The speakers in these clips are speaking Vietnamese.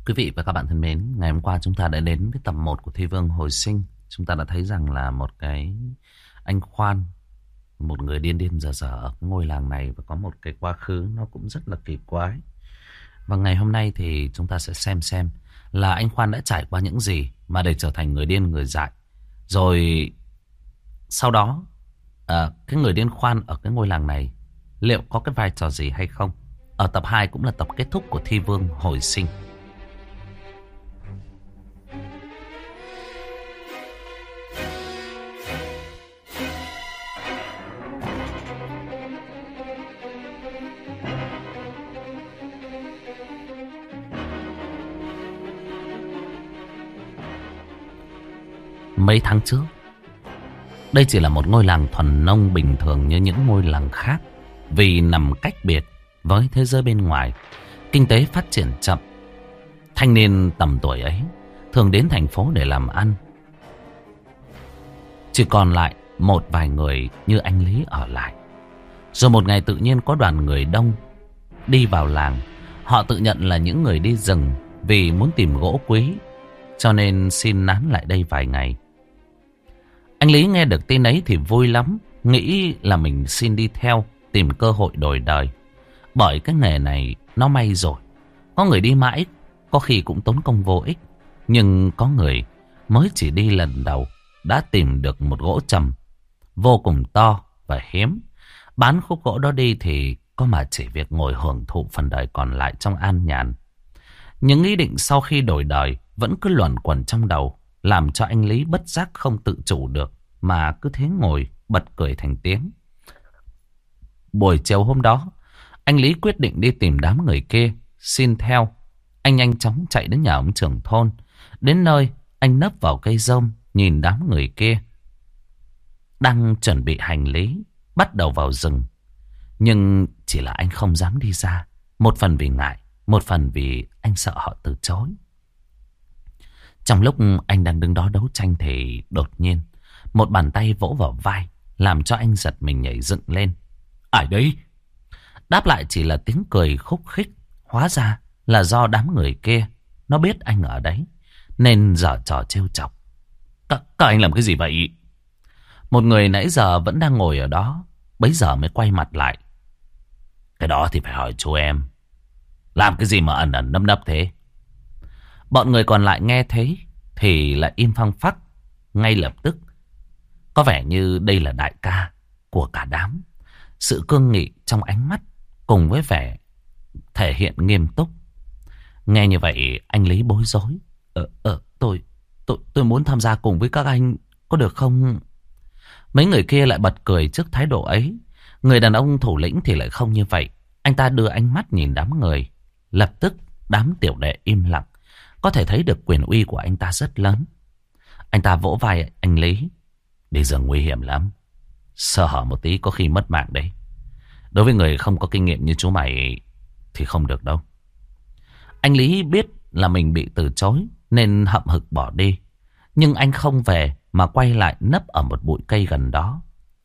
Quý vị và các bạn thân mến, ngày hôm qua chúng ta đã đến với tập 1 của Thi Vương Hồi Sinh. Chúng ta đã thấy rằng là một cái anh Khoan, một người điên điên dở dở ở cái ngôi làng này và có một cái quá khứ nó cũng rất là kỳ quái. Và ngày hôm nay thì chúng ta sẽ xem là anh Khoan đã trải qua những gì mà để trở thành người điên người dại. Rồi sau đó cái người điên Khoan ở cái ngôi làng này liệu có cái vai trò gì hay không? Ở tập 2 cũng là tập kết thúc của Thi Vương Hồi Sinh. Mấy tháng trước, đây chỉ là một ngôi làng thuần nông bình thường như những ngôi làng khác. Vì nằm cách biệt với thế giới bên ngoài, kinh tế phát triển chậm. Thanh niên tầm tuổi ấy thường đến thành phố để làm ăn. Chỉ còn lại một vài người như anh Lý ở lại. Rồi một ngày tự nhiên có đoàn người đông đi vào làng. Họ tự nhận là những người đi rừng vì muốn tìm gỗ quý, cho nên xin nán lại đây vài ngày. Anh Lý nghe được tin ấy thì vui lắm, nghĩ là mình xin đi theo, tìm cơ hội đổi đời. Bởi cái nghề này nó may rồi, có người đi mãi, có khi cũng tốn công vô ích. Nhưng có người mới chỉ đi lần đầu đã tìm được một gỗ trầm vô cùng to và hiếm. Bán khúc gỗ đó đi thì có mà chỉ việc ngồi hưởng thụ phần đời còn lại trong an nhàn. Những ý định sau khi đổi đời vẫn cứ luẩn quẩn trong đầu, làm cho anh Lý bất giác không tự chủ được mà cứ thế ngồi bật cười thành tiếng. Buổi chiều hôm đó, anh Lý quyết định đi tìm đám người kia xin theo. Anh nhanh chóng chạy đến nhà ông trưởng thôn. Đến nơi, anh nấp vào cây rơm nhìn đám người kia đang chuẩn bị hành lý bắt đầu vào rừng. Nhưng chỉ là anh không dám đi ra, một phần vì ngại, một phần vì anh sợ họ từ chối. Trong lúc anh đang đứng đó đấu tranh thì đột nhiên một bàn tay vỗ vào vai, làm cho anh giật mình nhảy dựng lên. Ai đấy? Đáp lại chỉ là tiếng cười khúc khích. Hóa ra là do đám người kia nó biết anh ở đấy nên giở trò trêu chọc. Các anh làm cái gì vậy? Một người nãy giờ vẫn đang ngồi ở đó bấy giờ mới quay mặt lại. Cái đó thì phải hỏi chú em. Làm cái gì mà ẩn ẩn nấp nấp thế? Bọn người còn lại nghe thấy thì lại im phăng phắc ngay lập tức. Có vẻ như đây là đại ca của cả đám. Sự cương nghị trong ánh mắt cùng với vẻ thể hiện nghiêm túc. Nghe như vậy anh Lý bối rối. Tôi muốn tham gia cùng với các anh, có được không? Mấy người kia lại bật cười trước thái độ ấy. Người đàn ông thủ lĩnh thì lại không như vậy. Anh ta đưa ánh mắt nhìn đám người. Lập tức đám tiểu đệ im lặng. Có thể thấy được quyền uy của anh ta rất lớn. Anh ta vỗ vai anh Lý. Đi rừng nguy hiểm lắm, sơ hở một tí có khi mất mạng đấy. Đối với người không có kinh nghiệm như chú mày thì không được đâu. Anh Lý biết là mình bị từ chối nên hậm hực bỏ đi. Nhưng anh không về mà quay lại nấp ở một bụi cây gần đó.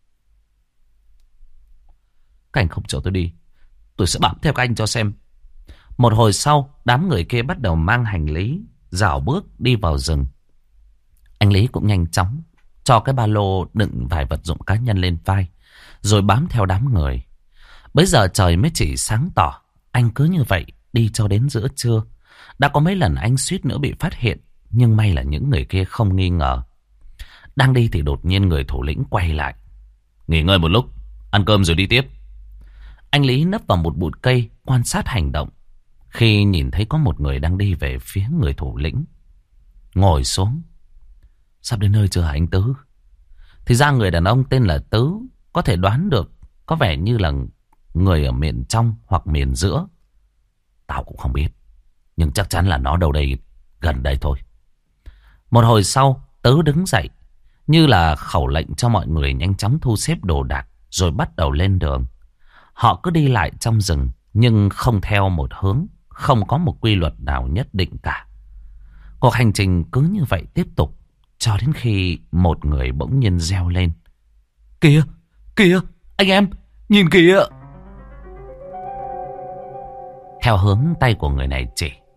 Các anh không cho tôi đi, tôi sẽ bám theo các anh cho xem. Một hồi sau, đám người kia bắt đầu mang hành lý, rảo bước đi vào rừng. Anh Lý cũng nhanh chóng cho cái ba lô đựng vài vật dụng cá nhân lên vai, rồi bám theo đám người. Bây giờ trời mới chỉ sáng tỏ. Anh cứ như vậy đi cho đến giữa trưa. Đã có mấy lần anh suýt nữa bị phát hiện, nhưng may là những người kia không nghi ngờ. Đang đi thì đột nhiên người thủ lĩnh quay lại. Nghỉ ngơi một lúc, ăn cơm rồi đi tiếp. Anh Lý nấp vào một bụi cây quan sát hành động. Khi nhìn thấy có một người đang đi về phía người thủ lĩnh, ngồi xuống. Sắp đến nơi chưa hả anh Tứ? Thì ra người đàn ông tên là Tứ. Có thể đoán được, có vẻ như là người ở miền trong hoặc miền giữa. Tao cũng không biết, nhưng chắc chắn là nó đâu đây, gần đây thôi. Một hồi sau, Tứ đứng dậy, như là khẩu lệnh cho mọi người nhanh chóng thu xếp đồ đạc, rồi bắt đầu lên đường. Họ cứ đi lại trong rừng, nhưng không theo một hướng, không có một quy luật nào nhất định cả. Cuộc hành trình cứ như vậy tiếp tục, cho đến khi một người bỗng nhiên reo lên. Kìa, kìa, anh em, nhìn kìa. Theo hướng tay của người này chỉ,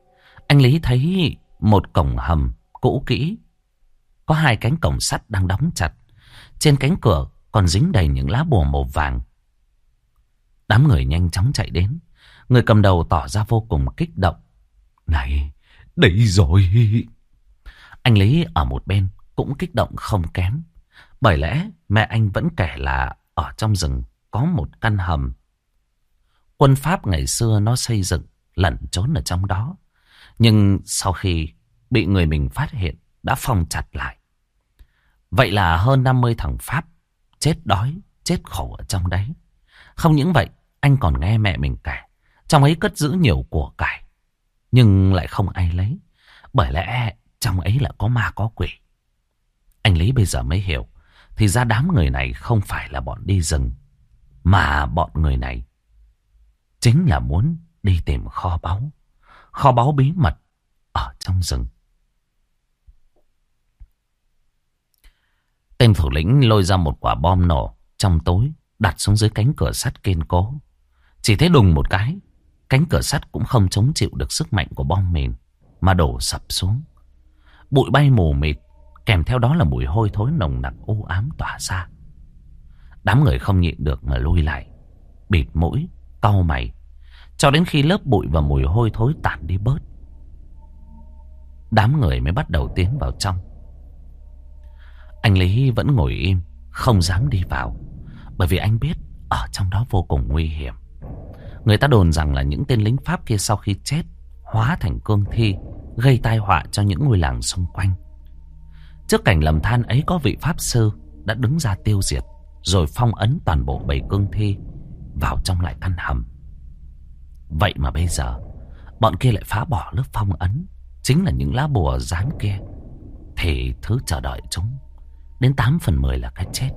Anh Lý thấy một cổng hầm cũ kỹ, có 2 cánh cổng sắt đang đóng chặt. Trên cánh cửa còn dính đầy những lá bùa màu vàng. Đám người nhanh chóng chạy đến. Người cầm đầu tỏ ra vô cùng kích động. Này, đây rồi. Anh Lý ở một bên cũng kích động không kém. Bởi lẽ mẹ anh vẫn kể là ở trong rừng có một căn hầm. Quân Pháp ngày xưa nó xây dựng lẩn trốn ở trong đó. Nhưng sau khi bị người mình phát hiện đã phong chặt lại. Vậy là hơn 50 thằng Pháp chết đói, chết khổ ở trong đấy. Không những vậy, anh còn nghe mẹ mình kể trong ấy cất giữ nhiều của cải, nhưng lại không ai lấy. Bởi lẽ trong ấy là có ma có quỷ. Anh Lý bây giờ mới hiểu, thì ra đám người này không phải là bọn đi rừng, mà bọn người này chính là muốn đi tìm kho báu bí mật ở trong rừng. Tên thủ lĩnh lôi ra một quả bom nổ trong tối, đặt xuống dưới cánh cửa sắt kiên cố. Chỉ thấy đùng một cái, cánh cửa sắt cũng không chống chịu được sức mạnh của bom mìn mà đổ sập xuống. Bụi bay mù mịt, kèm theo đó là mùi hôi thối nồng nặc u ám tỏa ra. Đám người không nhịn được mà lui lại, bịt mũi, cau mày, cho đến khi lớp bụi và mùi hôi thối tản đi bớt. Đám người mới bắt đầu tiến vào trong. Anh Lý vẫn ngồi im, không dám đi vào, bởi vì anh biết ở trong đó vô cùng nguy hiểm. Người ta đồn rằng là những tên lính Pháp kia sau khi chết hóa thành cương thi, gây tai họa cho những ngôi làng xung quanh. Trước cảnh lầm than ấy có vị Pháp sư đã đứng ra tiêu diệt, rồi phong ấn toàn bộ bầy cương thi vào trong lại căn hầm. Vậy mà bây giờ bọn kia lại phá bỏ lớp phong ấn, chính là những lá bùa dán kia, thì thứ chờ đợi chúng đến 8 phần 10 là cái chết.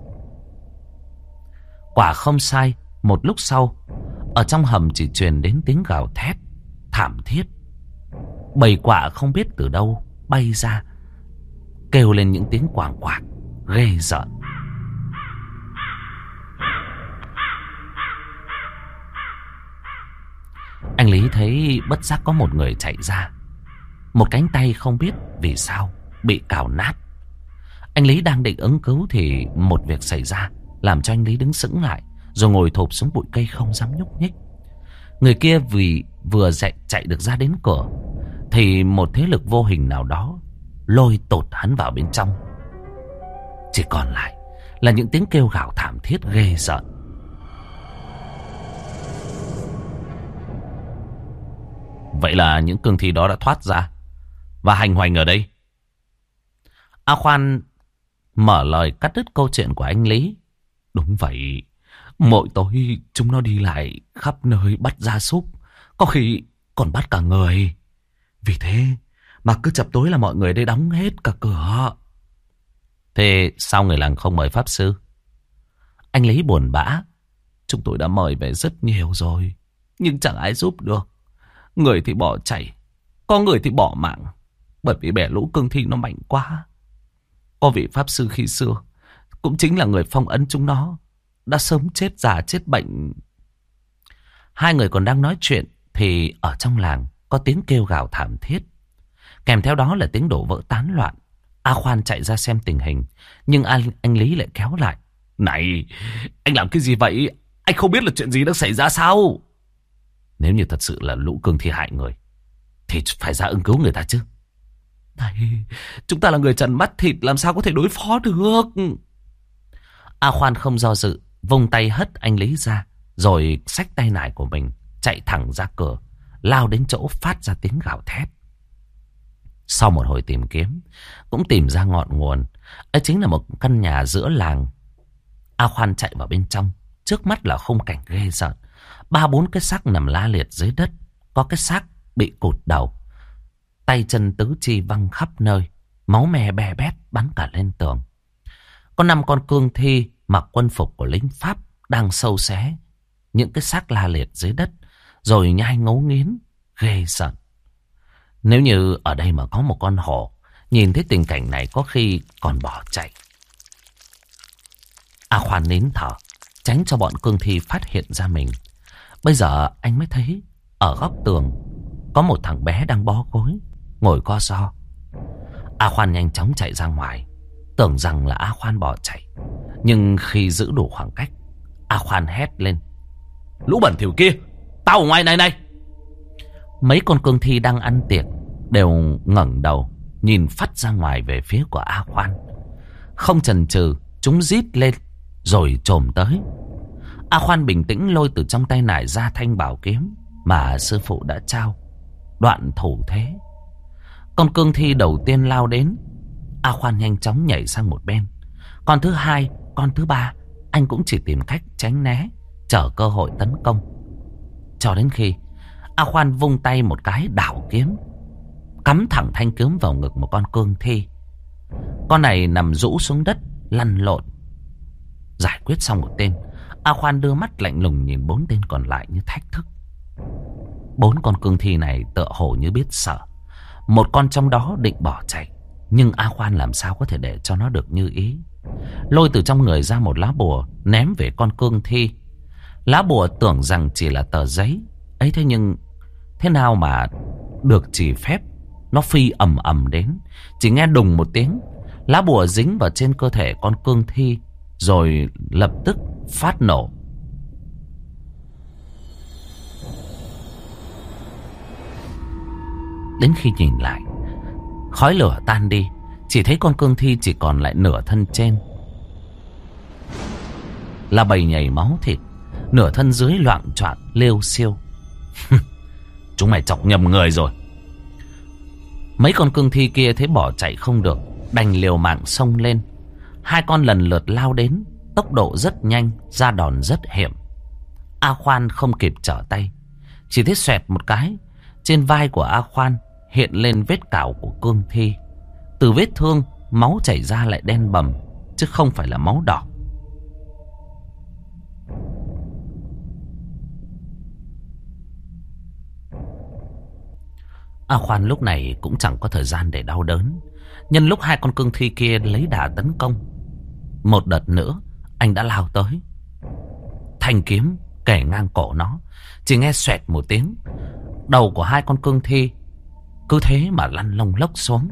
Quả không sai, một lúc sau, ở trong hầm chỉ truyền đến tiếng gào thét thảm thiết. Bầy quạ không biết từ đâu bay ra, kêu lên những tiếng quảng quạc ghê rợn. Anh Lý thấy bất giác có một người chạy ra. Một cánh tay không biết vì sao bị cào nát. Anh Lý đang định ứng cứu thì một việc xảy ra làm cho anh Lý đứng sững lại, rồi ngồi thụp xuống bụi cây không dám nhúc nhích. Người kia vì vừa chạy được ra đến cửa thì một thế lực vô hình nào đó lôi tụt hắn vào bên trong. Chỉ còn lại là những tiếng kêu gào thảm thiết ghê rợn. Vậy là những cương thi đó đã thoát ra và hành hoành ở đây. A Khoan mở lời cắt đứt câu chuyện của anh Lý. Đúng vậy, mỗi tối chúng nó đi lại khắp nơi bắt gia súc, có khi còn bắt cả người. Vì thế mà cứ chập tối là mọi người đây đóng hết cả cửa. Thế sao người làng không mời pháp sư? Anh Lý buồn bã. Chúng tôi đã mời về rất nhiều rồi, nhưng chẳng ai giúp được. Người thì bỏ chạy, có người thì bỏ mạng, bởi vì bè lũ cương thi nó mạnh quá. Có vị pháp sư khi xưa cũng chính là người phong ấn chúng nó, đã sớm chết già chết bệnh. Hai người còn đang nói chuyện thì ở trong làng có tiếng kêu gào thảm thiết, kèm theo đó là tiếng đổ vỡ tán loạn. A Khoan chạy ra xem tình hình, nhưng anh Lý lại kéo lại. Này, anh làm cái gì vậy? Anh không biết là chuyện gì đang xảy ra sao? Nếu như thật sự là lũ cương thi hại người thì phải ra ứng cứu người ta chứ. Này, chúng ta là người trần mắt thịt, làm sao có thể đối phó được? A Khoan không do dự, vung tay hất anh Lý ra, rồi xách tay nải của mình chạy thẳng ra cửa, lao đến chỗ phát ra tiếng gào thét. Sau một hồi tìm kiếm, cũng tìm ra ngọn nguồn. Ấy chính là một căn nhà giữa làng. A Khoan chạy vào bên trong, trước mắt là khung cảnh ghê rợn. 3-4 cái xác nằm la liệt dưới đất, có cái xác bị cụt đầu, tay chân tứ chi văng khắp nơi, máu me be bét bắn cả lên tường. Có 5 con cương thi mặc quân phục của lính Pháp đang sâu xé những cái xác la liệt dưới đất, rồi nhai ngấu nghiến ghê rợn. Nếu như ở đây mà có một con hổ nhìn thấy tình cảnh này, có khi còn bỏ chạy. A Khoan nín thở, tránh cho bọn cương thi phát hiện ra mình. Bây giờ anh mới thấy ở góc tường có một thằng bé đang bó gối, ngồi co ro. A Khoan nhanh chóng chạy ra ngoài, tưởng rằng là A Khoan bỏ chạy. Nhưng khi giữ đủ khoảng cách, A Khoan hét lên: "Lũ bẩn thỉu kia, tao ở ngoài này này!" Mấy con cương thi đang ăn tiệc đều ngẩng đầu nhìn phắt ra ngoài về phía của A Khoan. Không chần chừ, chúng rít lên rồi chồm tới. A Khoan bình tĩnh lôi từ trong tay nải ra thanh bảo kiếm mà sư phụ đã trao, đoạn thủ thế. Con cương thi đầu tiên lao đến, A Khoan nhanh chóng nhảy sang một bên. Con thứ hai, con thứ ba, anh cũng chỉ tìm cách tránh né, chờ cơ hội tấn công. Cho đến khi A Khoan vung tay một cái đảo kiếm, cắm thẳng thanh kiếm vào ngực một con cương thi. Con này nằm rũ xuống đất lăn lộn. Giải quyết xong một tên, A Khoan đưa mắt lạnh lùng nhìn 4 tên còn lại như thách thức. 4 con cương thi này tựa hồ như biết sợ. Một con trong đó định bỏ chạy, nhưng A Khoan làm sao có thể để cho nó được như ý. Lôi từ trong người ra một lá bùa ném về con cương thi. Lá bùa tưởng rằng chỉ là tờ giấy ấy, thế nhưng thế nào mà được chỉ phép. Nó phi ầm ầm đến, chỉ nghe đùng một tiếng, lá bùa dính vào trên cơ thể con cương thi rồi lập tức phát nổ. Đến khi nhìn lại, khói lửa tan đi, chỉ thấy con cương thi chỉ còn lại nửa thân trên là bầy nhảy máu thịt, nửa thân dưới loạng choạng liêu xiêu. Chúng mày chọc nhầm người rồi. Mấy con cương thi kia thấy bỏ chạy không được, đành liều mạng xông lên. 2 con lần lượt lao đến, tốc độ rất nhanh, ra đòn rất hiểm. A Khoan không kịp trở tay, chỉ thấy xoẹt một cái, trên vai của A Khoan hiện lên vết cào của cương thi. Từ vết thương, máu chảy ra lại đen bầm, chứ không phải là máu đỏ. A Khoan lúc này cũng chẳng có thời gian để đau đớn. Nhân lúc 2 con cương thi kia lấy đà tấn công, một đợt nữa anh đã lao tới. Thanh kiếm kẻ ngang cổ nó, chỉ nghe xoẹt một tiếng, đầu của 2 con cương thi cứ thế mà lăn lông lốc xuống.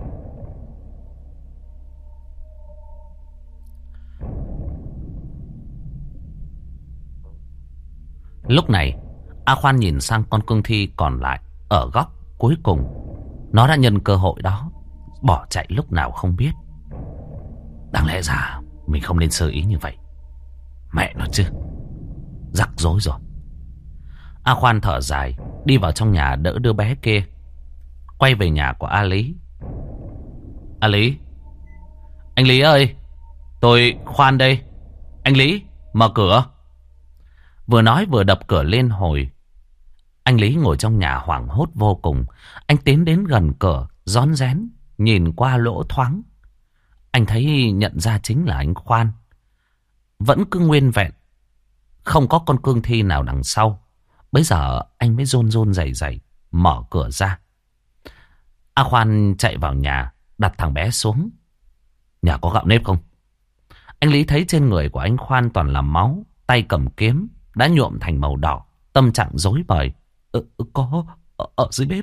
Lúc này A Khoan nhìn sang con cương thi còn lại ở góc cuối cùng. Nó đã nhân cơ hội đó bỏ chạy lúc nào không biết. Đáng lẽ ra mình không nên sơ ý như vậy. Mẹ nó chứ, rắc rối rồi. A Khoan thở dài, đi vào trong nhà đỡ đứa bé kia, quay về nhà của A Lý. A Lý, anh Lý ơi, tôi Khoan đây. Anh Lý, mở cửa. Vừa nói vừa đập cửa lên hồi. Anh Lý ngồi trong nhà hoảng hốt vô cùng. Anh tiến đến gần cửa, rón rén nhìn qua lỗ thoáng. Anh thấy nhận ra chính là anh Khoan, vẫn cứ nguyên vẹn, không có con cương thi nào đằng sau. Bây giờ anh mới run run rẩy rẩy mở cửa ra. A Khoan chạy vào nhà, đặt thằng bé xuống. Nhà có gạo nếp không? Anh Lý thấy trên người của anh Khoan toàn là máu, tay cầm kiếm đã nhuộm thành màu đỏ, tâm trạng rối bời. Có, ở dưới bếp.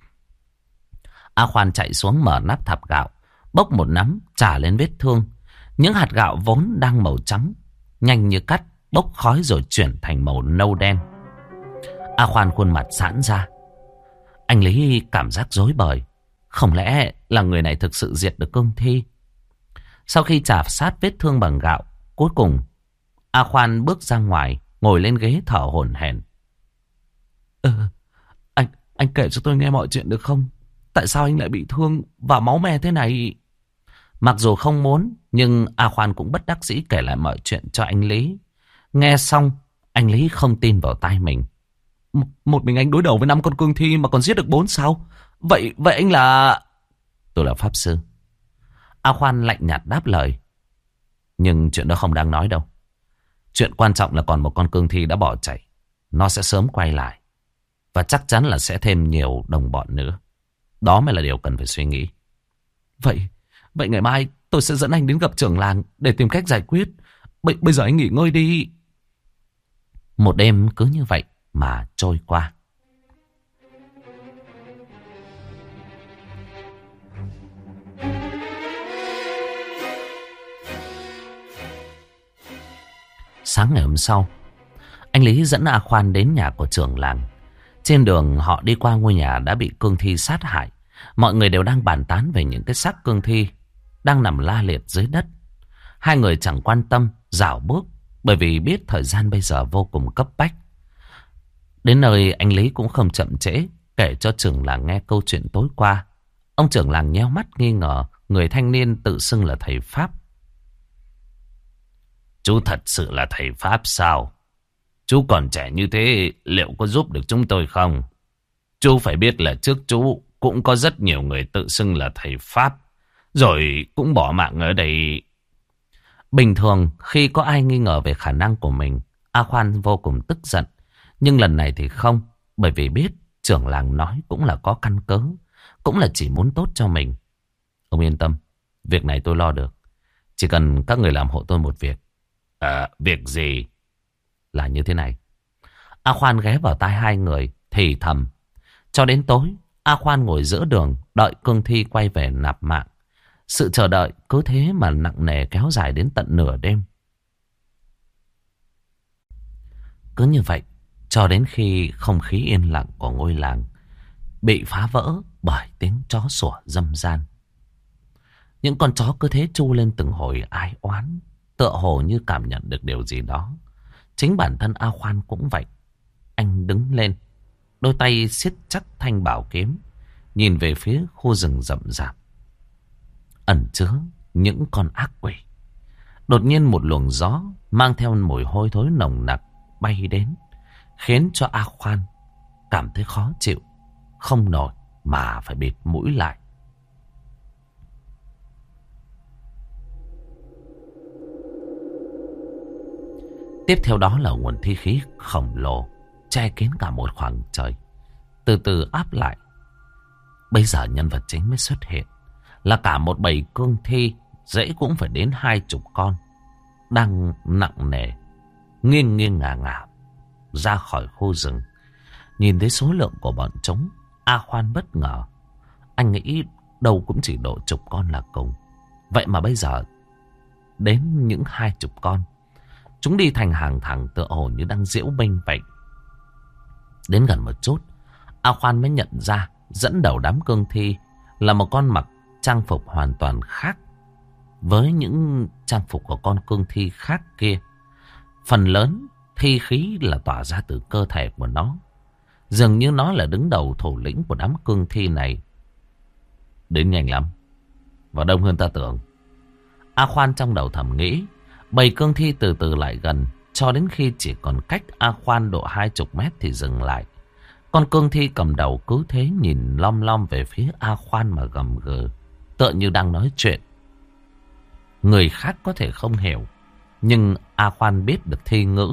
A Khoan chạy xuống mở nắp thạp gạo, bốc một nắm trả lên vết thương. Những hạt gạo vốn đang màu trắng nhanh như cắt bốc khói rồi chuyển thành màu nâu đen. A Khoan khuôn mặt giãn ra. Anh Lý cảm giác rối bời. Không lẽ là người này thực sự diệt được cương thi? Sau khi chà sát vết thương bằng gạo, cuối cùng A Khoan bước ra ngoài, ngồi lên ghế thở hổn hển. Anh kể cho tôi nghe mọi chuyện được không? Tại sao anh lại bị thương và máu me thế này? Mặc dù không muốn, nhưng A Khoan cũng bất đắc dĩ kể lại mọi chuyện cho anh Lý. Nghe xong, anh Lý không tin vào tai mình. Một mình anh đối đầu với 5 con cương thi mà còn giết được 4 sao? Vậy anh là... Tôi là pháp sư. A Khoan lạnh nhạt đáp lời. Nhưng chuyện đó không đáng nói đâu. Chuyện quan trọng là còn một con cương thi đã bỏ chạy. Nó sẽ sớm quay lại. Và chắc chắn là sẽ thêm nhiều đồng bọn nữa. Đó mới là điều cần phải suy nghĩ. Vậy ngày mai tôi sẽ dẫn anh đến gặp trưởng làng để tìm cách giải quyết. Bây giờ anh nghỉ ngơi đi. Một đêm cứ như vậy mà trôi qua. Sáng ngày hôm sau, anh Lý dẫn A Khoan đến nhà của trưởng làng. Trên đường họ đi qua ngôi nhà đã bị cương thi sát hại. Mọi người đều đang bàn tán về những cái xác cương thi đang nằm la liệt dưới đất. Hai người chẳng quan tâm, rảo bước, bởi vì biết thời gian bây giờ vô cùng cấp bách. Đến nơi anh Lý cũng không chậm trễ, kể cho trưởng làng nghe câu chuyện tối qua. Ông trưởng làng nheo mắt nghi ngờ người thanh niên tự xưng là thầy Pháp. Chú thật sự là thầy Pháp sao? Chú còn trẻ như thế, liệu có giúp được chúng tôi không? Chú phải biết là trước chú cũng có rất nhiều người tự xưng là thầy Pháp, rồi cũng bỏ mạng ở đây. Bình thường khi có ai nghi ngờ về khả năng của mình, A Khoan vô cùng tức giận. Nhưng lần này thì không, bởi vì biết trưởng làng nói cũng là có căn cứ, cũng là chỉ muốn tốt cho mình. Ông yên tâm, việc này tôi lo được. Chỉ cần các người làm hộ tôi một việc. Việc gì? Là như thế này. A Khoan ghé vào tai hai người, thì thầm. Cho đến tối, A Khoan ngồi giữa đường, đợi cương thi quay về nạp mạng. Sự chờ đợi cứ thế mà nặng nề kéo dài đến tận nửa đêm. Cứ như vậy, cho đến khi không khí yên lặng của ngôi làng bị phá vỡ bởi tiếng chó sủa râm ran. Những con chó cứ thế tru lên từng hồi ai oán, tựa hồ như cảm nhận được điều gì đó. Chính bản thân A Khoan cũng vậy. Anh đứng lên, đôi tay siết chắc thanh bảo kiếm, nhìn về phía khu rừng rậm rạp ẩn chứa những con ác quỷ. Đột nhiên một luồng gió mang theo mùi hôi thối nồng nặc bay đến, khiến cho A Khoan cảm thấy khó chịu, không nổi mà phải bịt mũi lại. Tiếp theo đó là nguồn thi khí khổng lồ che kín cả một khoảng trời, từ từ áp lại. Bây giờ nhân vật chính mới xuất hiện, là cả một bầy cương thi, dễ cũng phải đến 20 con, đang nặng nề, nghiêng nghiêng ngả ngả ra khỏi khu rừng. Nhìn thấy số lượng của bọn chúng, A Khoan bất ngờ. Anh nghĩ đâu cũng chỉ độ 10 con là cùng. Vậy mà bây giờ đến những 20 con. Chúng đi thành hàng thẳng, tựa hồ như đang diễu binh vậy. Đến gần một chút, A Khoan mới nhận ra dẫn đầu đám cương thi là một con mặc trang phục hoàn toàn khác với những trang phục của con cương thi khác kia. Phần lớn thi khí là tỏa ra từ cơ thể của nó. Dường như nó là đứng đầu thủ lĩnh của đám cương thi này. Đến nhanh lắm, và đông hơn ta tưởng. A Khoan trong đầu thầm nghĩ. Bầy cương thi từ từ lại gần, cho đến khi chỉ còn cách A Khoan độ 20 mét thì dừng lại. Con cương thi cầm đầu cứ thế nhìn lom lom về phía A Khoan mà gầm gừ, tựa như đang nói chuyện. Người khác có thể không hiểu, nhưng A Khoan biết được thi ngữ.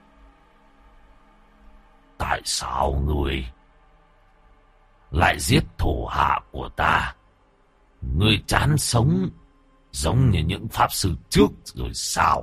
Tại sao người lại giết thủ hạ của ta? Người chán sống giống như những pháp sư trước rồi sao?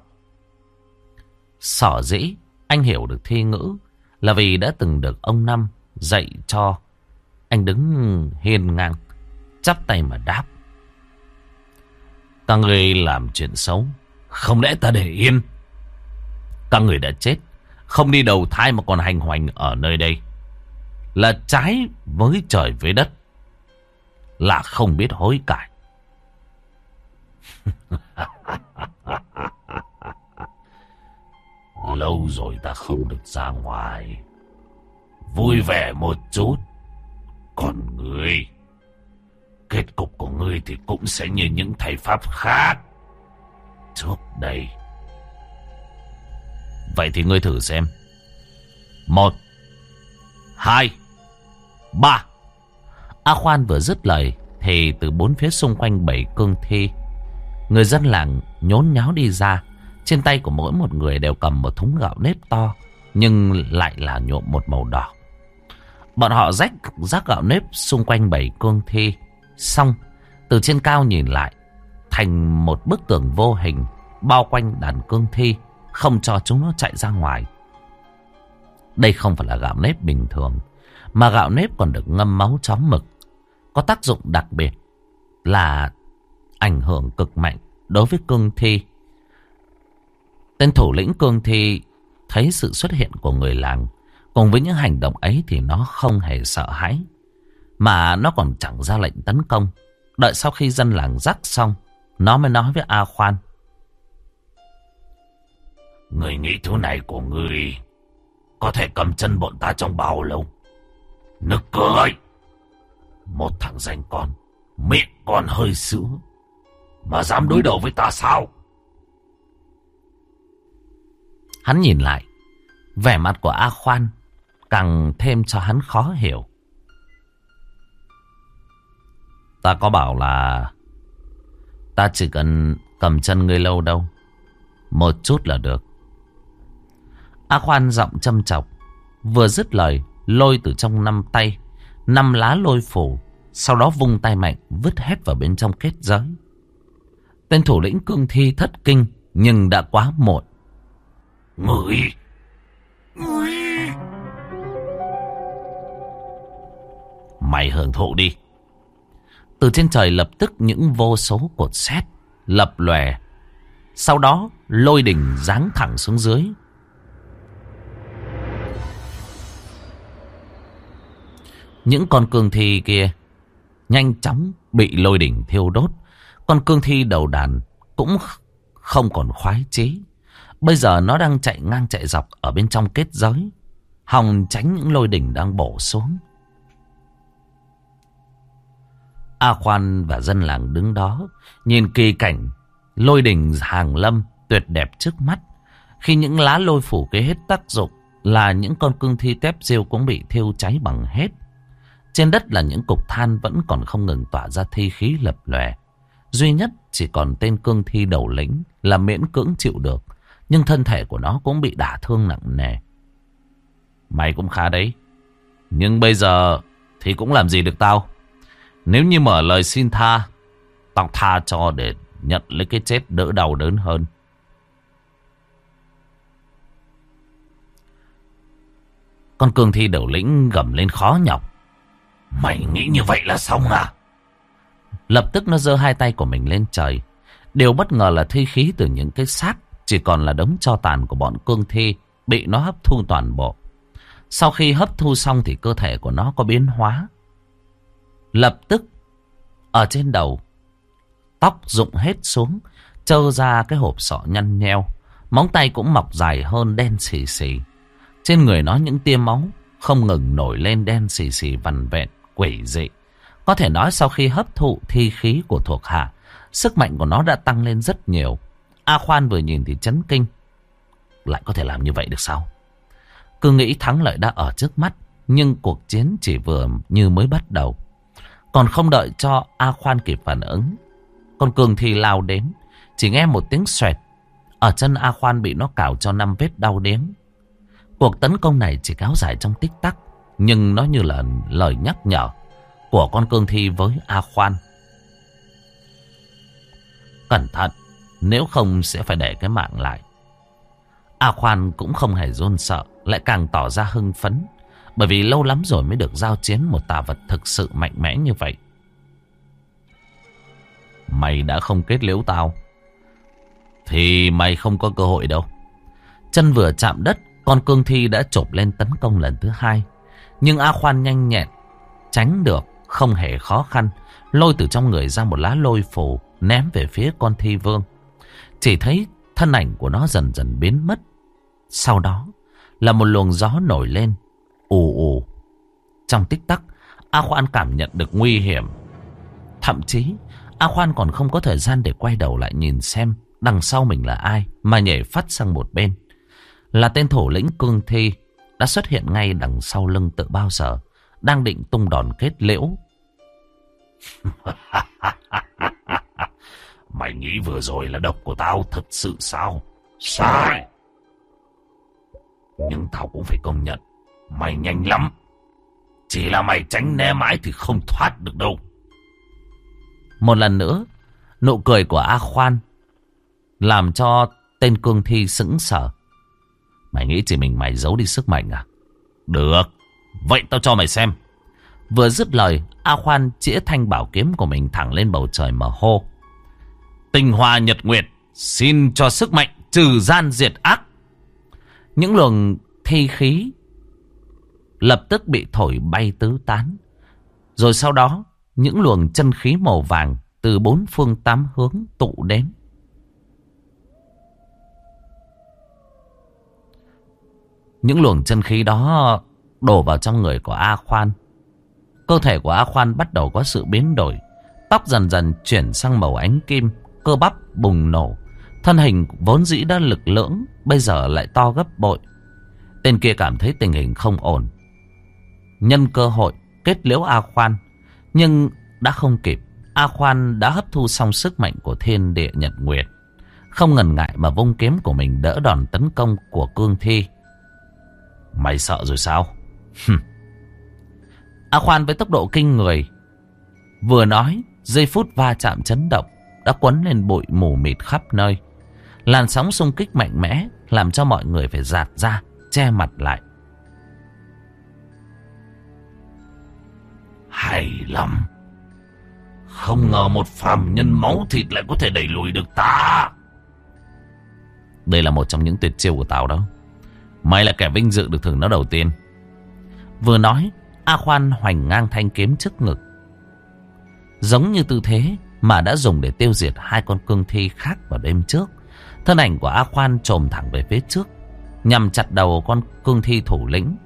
Sở dĩ anh hiểu được thi ngữ là vì đã từng được ông Năm dạy cho. Anh đứng hiên ngang, chắp tay mà đáp. Các người làm chuyện xấu, không lẽ ta để yên? Các người đã chết, không đi đầu thai mà còn hành hoành ở nơi đây, là trái với trời với đất, là không biết hối cải. Lâu rồi ta không được ra ngoài, vui vẻ một chút. Còn ngươi, kết cục của ngươi thì cũng sẽ như những thầy Pháp khác trước đây. Vậy thì ngươi thử xem. 1, 2, 3. A Khoan vừa dứt lời thì từ bốn phía xung quanh bầy cương thi, người dân làng nhốn nháo đi ra. Trên tay của mỗi một người đều cầm một thúng gạo nếp to, nhưng lại là nhuộm một màu đỏ. Bọn họ rắc gạo nếp xung quanh bầy cương thi, xong từ trên cao nhìn lại thành một bức tường vô hình bao quanh đàn cương thi, không cho chúng nó chạy ra ngoài. Đây không phải là gạo nếp bình thường, mà gạo nếp còn được ngâm máu chó mực, có tác dụng đặc biệt là ảnh hưởng cực mạnh đối với cương thi. Tên thủ lĩnh cương thi thấy sự xuất hiện của người làng cùng với những hành động ấy thì nó không hề sợ hãi, mà nó còn chẳng ra lệnh tấn công. Đợi sau khi dân làng rắc xong, nó mới nói với A Khoan: Người nghĩ thứ này của người có thể cầm chân bọn ta trong bao lâu? Nực cười! Một thằng danh con, miệng còn hơi sữa, mà dám đối đầu với ta sao? Hắn nhìn lại, vẻ mặt của A Khoan càng thêm cho hắn khó hiểu. Ta có bảo là ta chỉ cần cầm chân ngươi lâu đâu, một chút là được. A Khoan giọng châm chọc, vừa dứt lời lôi từ trong 5 lá lôi phủ, sau đó vung tay mạnh vứt hết vào bên trong kết giới. Tên thủ lĩnh cương thi thất kinh, nhưng đã quá muộn. Ngươi! Mày hưởng thụ đi. Từ trên trời lập tức những vô số cột sét lập lòe, sau đó lôi đỉnh giáng thẳng xuống dưới. Những con cương thi kia nhanh chóng bị lôi đỉnh thiêu đốt. Con cương thi đầu đàn cũng không còn khoái chí. Bây giờ nó đang chạy ngang chạy dọc ở bên trong kết giới, hòng tránh những lôi đỉnh đang bổ xuống. A Khoan và dân làng đứng đó nhìn kỳ cảnh lôi đỉnh hàng lâm tuyệt đẹp trước mắt. Khi những lá lôi phủ kế hết tác dụng là những con cương thi tép diêu cũng bị thiêu cháy bằng hết. Trên đất là những cục than vẫn còn không ngừng tỏa ra thi khí lập lòe. Duy nhất chỉ còn tên cương thi đầu lĩnh là miễn cưỡng chịu được, nhưng thân thể của nó cũng bị đả thương nặng nề. Mày cũng khá đấy, nhưng bây giờ thì cũng làm gì được tao. Nếu như mở lời xin tha, tao tha cho để nhận lấy cái chết đỡ đau đớn hơn. Con cương thi đầu lĩnh gầm lên khó nhọc. Mày nghĩ như vậy là xong à? Lập tức nó giơ hai tay của mình lên trời. Điều bất ngờ là thi khí từ những cái xác chỉ còn là đống tro tàn của bọn cương thi bị nó hấp thu toàn bộ. Sau khi hấp thu xong thì cơ thể của nó có biến hóa. Lập tức ở trên đầu tóc rụng hết xuống, trơ ra cái hộp sọ nhăn nheo. Móng tay cũng mọc dài hơn, đen xì xì. Trên người nó những tia máu không ngừng nổi lên, đen xì xì vằn vẹn quỷ dị. Có thể nói sau khi hấp thụ thi khí của thuộc hạ, sức mạnh của nó đã tăng lên rất nhiều. A Khoan vừa nhìn thì chấn kinh. Lại có thể làm như vậy được sao? Cứ nghĩ thắng lợi đã ở trước mắt, nhưng cuộc chiến chỉ vừa như mới bắt đầu. Còn không đợi cho A Khoan kịp phản ứng, con cương thi lao đến. Chỉ nghe một tiếng xoẹt, ở chân A Khoan bị nó cào cho 5 vết đau điếng. Cuộc tấn công này chỉ kéo dài trong tích tắc, nhưng nó như là lời nhắc nhở của con cương thi với A Khoan. Cẩn thận, nếu không sẽ phải để cái mạng lại. A Khoan cũng không hề run sợ, lại càng tỏ ra hưng phấn, bởi vì lâu lắm rồi mới được giao chiến một tà vật thực sự mạnh mẽ như vậy. Mày đã không kết liễu tao thì mày không có cơ hội đâu. Chân vừa chạm đất, con cương thi đã chộp lên tấn công lần thứ hai. Nhưng A Khoan nhanh nhẹn tránh được, không hề khó khăn, lôi từ trong người ra một lá lôi phù ném về phía con thi vương. Chỉ thấy thân ảnh của nó dần dần biến mất. Sau đó là một luồng gió nổi lên ù ù. Trong tích tắc, A Khoan cảm nhận được nguy hiểm. Thậm chí A Khoan còn không có thời gian để quay đầu lại nhìn xem đằng sau mình là ai, mà nhảy phắt sang một bên. Là tên thủ lĩnh cương thi đã xuất hiện ngay đằng sau lưng tự bao giờ, đang định tung đòn kết liễu. Mày nghĩ vừa rồi là độc của tao thật sự sao? Sai! Nhưng tao cũng phải công nhận, mày nhanh lắm. Chỉ là mày tránh né mãi thì không thoát được đâu. Một lần nữa, nụ cười của A Khoan làm cho tên cương thi sững sờ. Mày nghĩ chỉ mình mày giấu đi sức mạnh à? Được, vậy tao cho mày xem. Vừa dứt lời, A Khoan chĩa thanh bảo kiếm của mình thẳng lên bầu trời mà hô: Tinh hoa nhật nguyệt, xin cho sức mạnh trừ gian diệt ác. Những luồng thi khí lập tức bị thổi bay tứ tán. Rồi sau đó, những luồng chân khí màu vàng từ bốn phương tám hướng tụ đến. Những luồng chân khí đó đổ vào trong người của A Khoan. Cơ thể của A Khoan bắt đầu có sự biến đổi. Tóc dần dần chuyển sang màu ánh kim, cơ bắp bùng nổ. Thân hình vốn dĩ đã lực lưỡng, bây giờ lại to gấp bội. Tên kia cảm thấy tình hình không ổn, nhân cơ hội kết liễu A Khoan. Nhưng đã không kịp. A Khoan đã hấp thu xong sức mạnh của thiên địa nhật nguyệt, không ngần ngại mà vung kiếm của mình đỡ đòn tấn công của cương thi. Mày sợ rồi sao? A Khoan với tốc độ kinh người vừa nói, giây phút va chạm chấn động đã quấn lên bụi mù mịt khắp nơi. Làn sóng xung kích mạnh mẽ làm cho mọi người phải dạt ra, che mặt lại. Hay lắm. Không ngờ một phàm nhân máu thịt lại có thể đẩy lùi được ta. Đây là một trong những tuyệt chiêu của tao đó. Mày là kẻ vinh dự được thưởng nó đầu tiên. Vừa nói, A Khoan hoành ngang thanh kiếm trước ngực, giống như tư thế mà đã dùng để tiêu diệt hai con cương thi khác vào đêm trước. Thân ảnh của A Khoan chồm thẳng về phía trước, nhằm chặt đầu con cương thi thủ lĩnh.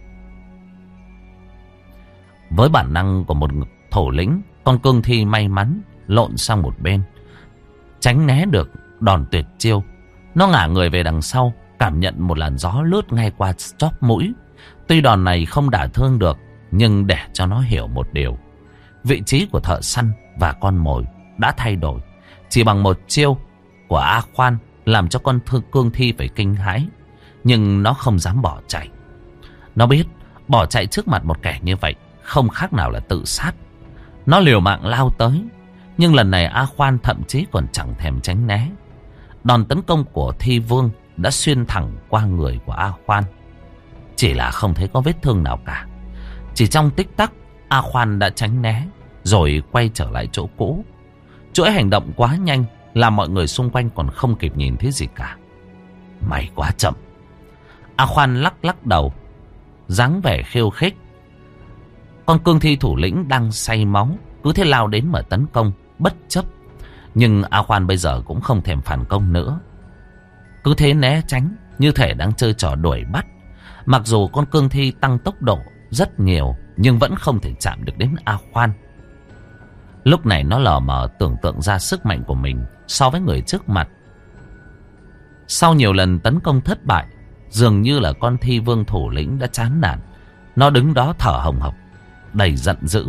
Với bản năng của một thủ lĩnh, con cương thi may mắn lộn sang một bên, tránh né được đòn tuyệt chiêu. Nó ngả người về đằng sau, cảm nhận một làn gió lướt ngay qua chóp mũi. Tuy đòn này không đả thương được, nhưng để cho nó hiểu một điều: vị trí của thợ săn và con mồi đã thay đổi. Chỉ bằng một chiêu của A Khoan làm cho con cương thi phải kinh hãi, nhưng nó không dám bỏ chạy. Nó biết bỏ chạy trước mặt một kẻ như vậy không khác nào là tự sát. Nó liều mạng lao tới, nhưng lần này A Khoan thậm chí còn chẳng thèm tránh né. Đòn tấn công của thi vương đã xuyên thẳng qua người của A Khoan, chỉ là không thấy có vết thương nào cả. Chỉ trong tích tắc, A Khoan đã tránh né rồi quay trở lại chỗ cũ. Chuỗi hành động quá nhanh làm mọi người xung quanh còn không kịp nhìn thấy gì cả. Mày quá chậm. A Khoan lắc lắc đầu, dáng vẻ khiêu khích. Con cương thi thủ lĩnh đang say máu cứ thế lao đến mà tấn công bất chấp. Nhưng A Khoan bây giờ cũng không thèm phản công nữa, cứ thế né tránh như thể đang chơi trò đuổi bắt. Mặc dù con cương thi tăng tốc độ rất nhiều, nhưng vẫn không thể chạm được đến A Khoan. Lúc này nó lờ mờ tưởng tượng ra sức mạnh của mình so với người trước mặt. Sau nhiều lần tấn công thất bại, dường như là con thi vương thủ lĩnh đã chán nản. Nó đứng đó thở hồng hộc, đầy giận dữ.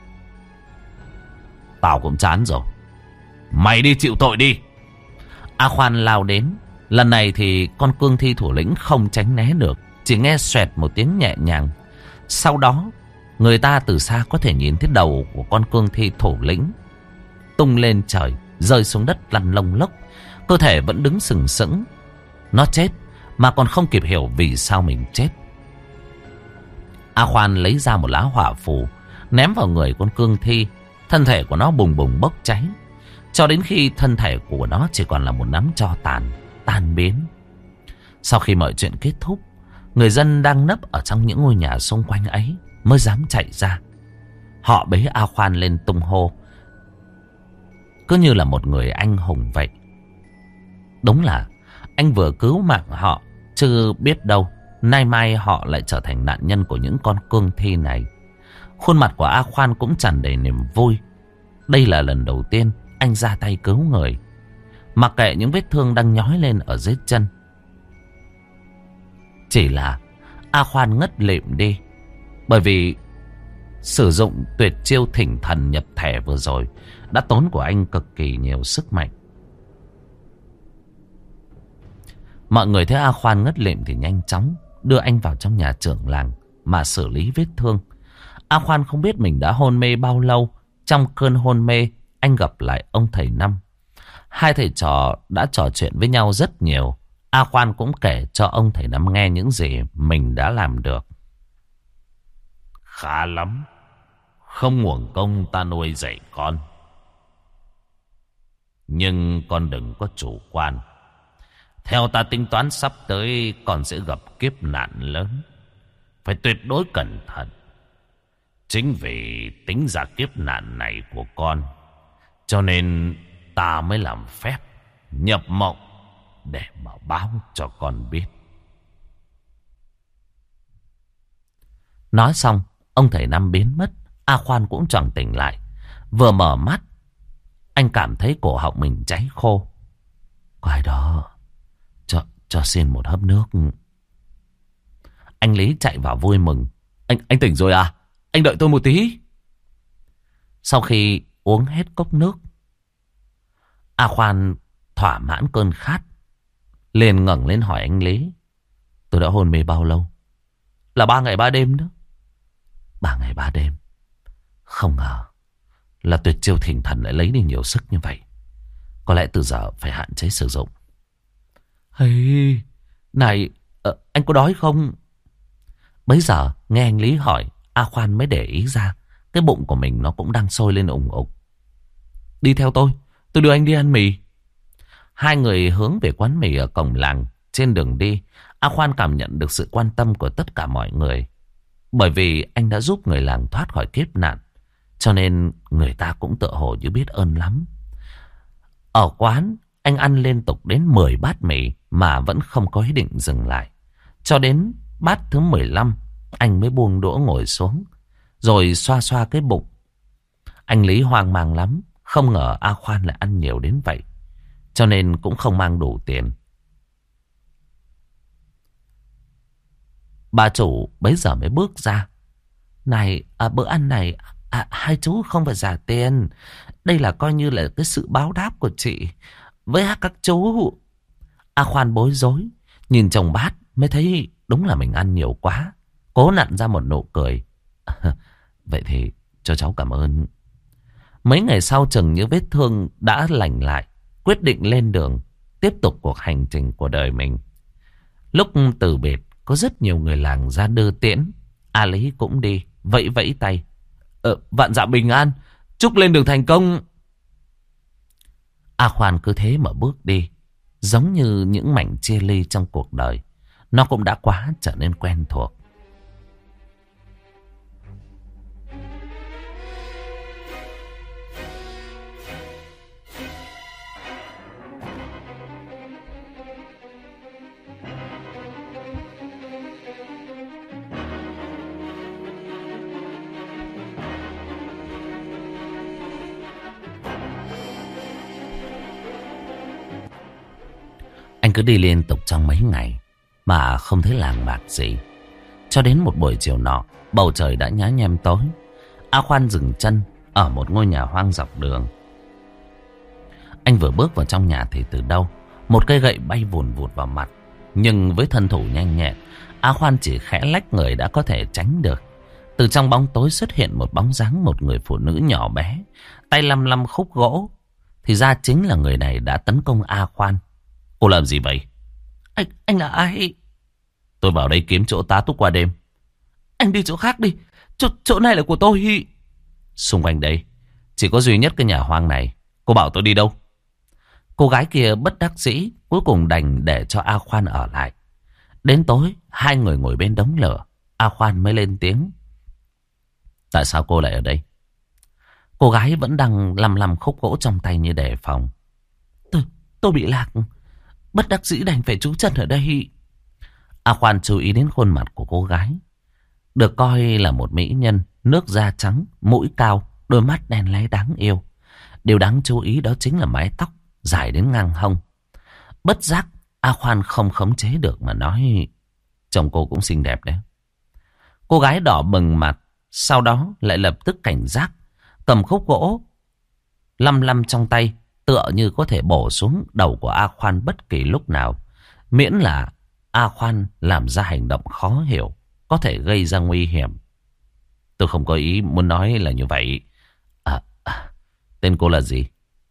Tao cũng chán rồi, mày đi chịu tội đi. A Khoan lao đến. Lần này thì con cương thi thủ lĩnh không tránh né được, chỉ nghe xoẹt một tiếng nhẹ nhàng. Sau đó người ta từ xa có thể nhìn thấy đầu của con cương thi thủ lĩnh tung lên trời, rơi xuống đất lăn lông lốc. Cơ thể vẫn đứng sừng sững. Nó chết mà còn không kịp hiểu vì sao mình chết. A Khoan lấy ra một lá hỏa phù ném vào người con cương thi. Thân thể của nó bùng bùng bốc cháy, cho đến khi thân thể của nó chỉ còn là một nắm tro tàn tan biến. Sau khi mọi chuyện kết thúc, người dân đang nấp ở trong những ngôi nhà xung quanh ấy mới dám chạy ra. Họ bế A Khoan lên tung hô, cứ như là một người anh hùng vậy. Đúng là anh vừa cứu mạng họ, chứ biết đâu nay mai họ lại trở thành nạn nhân của những con cương thi này. Khuôn mặt của A Khoan cũng tràn đầy niềm vui. Đây là lần đầu tiên anh ra tay cứu người, mặc kệ những vết thương đang nhói lên ở dưới chân. Chỉ là A Khoan ngất lịm đi, bởi vì sử dụng tuyệt chiêu thỉnh thần nhập thể vừa rồi đã tốn của anh cực kỳ nhiều sức mạnh. Mọi người thấy A Khoan ngất lịm thì nhanh chóng đưa anh vào trong nhà trưởng làng mà xử lý vết thương. A Khoan không biết mình đã hôn mê bao lâu. Trong cơn hôn mê, anh gặp lại ông thầy Năm. Hai thầy trò đã trò chuyện với nhau rất nhiều. A Khoan cũng kể cho ông thầy Năm nghe những gì mình đã làm được. Khá lắm, không uổng công ta nuôi dạy con. Nhưng con đừng có chủ quan. Theo ta tính toán sắp tới con sẽ gặp kiếp nạn lớn. Phải tuyệt đối cẩn thận. Chính vì tính ra kiếp nạn này của con, cho nên ta mới làm phép nhập mộng để mà báo cho con biết. Nói xong, ông thầy Năm biến mất. A Khoan cũng choàng tỉnh lại. Vừa mở mắt, anh cảm thấy cổ họng mình cháy khô. Có ai đó, cho xin một hớp nước. Anh Lý chạy vào vui mừng. Anh tỉnh rồi à? Anh đợi tôi một tí. Sau khi uống hết cốc nước, A Khoan thỏa mãn cơn khát, liền ngẩng lên hỏi anh Lý. Tôi đã hôn mê bao lâu? Là 3 ngày 3 đêm đó. 3 ngày 3 đêm. Không ngờ là tuyệt chiêu thỉnh thần lại lấy đi nhiều sức như vậy. Có lẽ từ giờ phải hạn chế sử dụng. Hey, này, anh có đói không? Bấy giờ nghe anh Lý hỏi, A Khoan mới để ý ra cái bụng của mình nó cũng đang sôi lên ủng ục. Đi theo tôi đưa anh đi ăn mì. Hai người hướng về quán mì ở cổng làng. Trên đường đi, A Khoan cảm nhận được sự quan tâm của tất cả mọi người. Bởi vì anh đã giúp người làng thoát khỏi kiếp nạn, cho nên người ta cũng tựa hồ như biết ơn lắm. Ở quán, anh ăn liên tục đến 10 bát mì mà vẫn không có ý định dừng lại. Cho đến bát thứ 15, anh mới buông đũa ngồi xuống, rồi xoa xoa cái bụng. Anh Lý hoang mang lắm, không ngờ A Khoan lại ăn nhiều đến vậy, cho nên cũng không mang đủ tiền. Bà chủ bấy giờ mới bước ra. Này, bữa ăn này hai chú không phải trả tiền. Đây là coi như là cái sự báo đáp của chị với các chú. A Khoan bối rối, nhìn chồng bát mới thấy đúng là mình ăn nhiều quá. Cố nặn ra một nụ cười. Vậy thì cho cháu cảm ơn. Mấy ngày sau chừng như vết thương đã lành lại, quyết định lên đường tiếp tục cuộc hành trình của đời mình. Lúc từ biệt, có rất nhiều người làng ra đưa tiễn. A Lý cũng đi, vẫy vẫy tay. Vạn dặm bình an, chúc lên đường thành công. A Khoan cứ thế mà bước đi, giống như những mảnh chia ly trong cuộc đời. Nó cũng đã quá trở nên quen thuộc. Anh cứ đi liên tục trong mấy ngày mà không thấy làng mạc gì. Cho đến một buổi chiều nọ, bầu trời đã nhá nhem tối. A Khoan dừng chân ở một ngôi nhà hoang dọc đường. Anh vừa bước vào trong nhà thì từ đâu một cây gậy bay vùn vụt vào mặt. Nhưng với thân thủ nhanh nhẹn, A Khoan chỉ khẽ lách người đã có thể tránh được. Từ trong bóng tối xuất hiện một bóng dáng một người phụ nữ nhỏ bé, tay lăm lăm khúc gỗ. Thì ra chính là người này đã tấn công A Khoan. Cô làm gì vậy? Anh là ai? Tôi vào đây kiếm chỗ tá túc qua đêm. Anh đi chỗ khác đi. Chỗ này là của tôi. Xung quanh đây chỉ có duy nhất cái nhà hoang này. Cô bảo tôi đi đâu? Cô gái kia bất đắc dĩ, cuối cùng đành để cho A Khoan ở lại. Đến tối, hai người ngồi bên đống lửa. A Khoan mới lên tiếng. Tại sao cô lại ở đây? Cô gái vẫn đang lăm lăm khúc gỗ trong tay như đề phòng. Tôi bị lạc, bất đắc dĩ đành phải trú chân ở đây. A Khoan chú ý đến khuôn mặt của cô gái. Được coi là một mỹ nhân, nước da trắng, mũi cao, đôi mắt đen láy đáng yêu. Điều đáng chú ý đó chính là mái tóc dài đến ngang hông. Bất giác, A Khoan không khống chế được mà nói, chồng cô cũng xinh đẹp đấy. Cô gái đỏ bừng mặt, sau đó lại lập tức cảnh giác, cầm khúc gỗ lăm lăm trong tay, tựa như có thể bổ xuống đầu của A Khoan bất kỳ lúc nào. Miễn là A Khoan làm ra hành động khó hiểu, có thể gây ra nguy hiểm. Tôi không có ý muốn nói là như vậy. Tên cô là gì?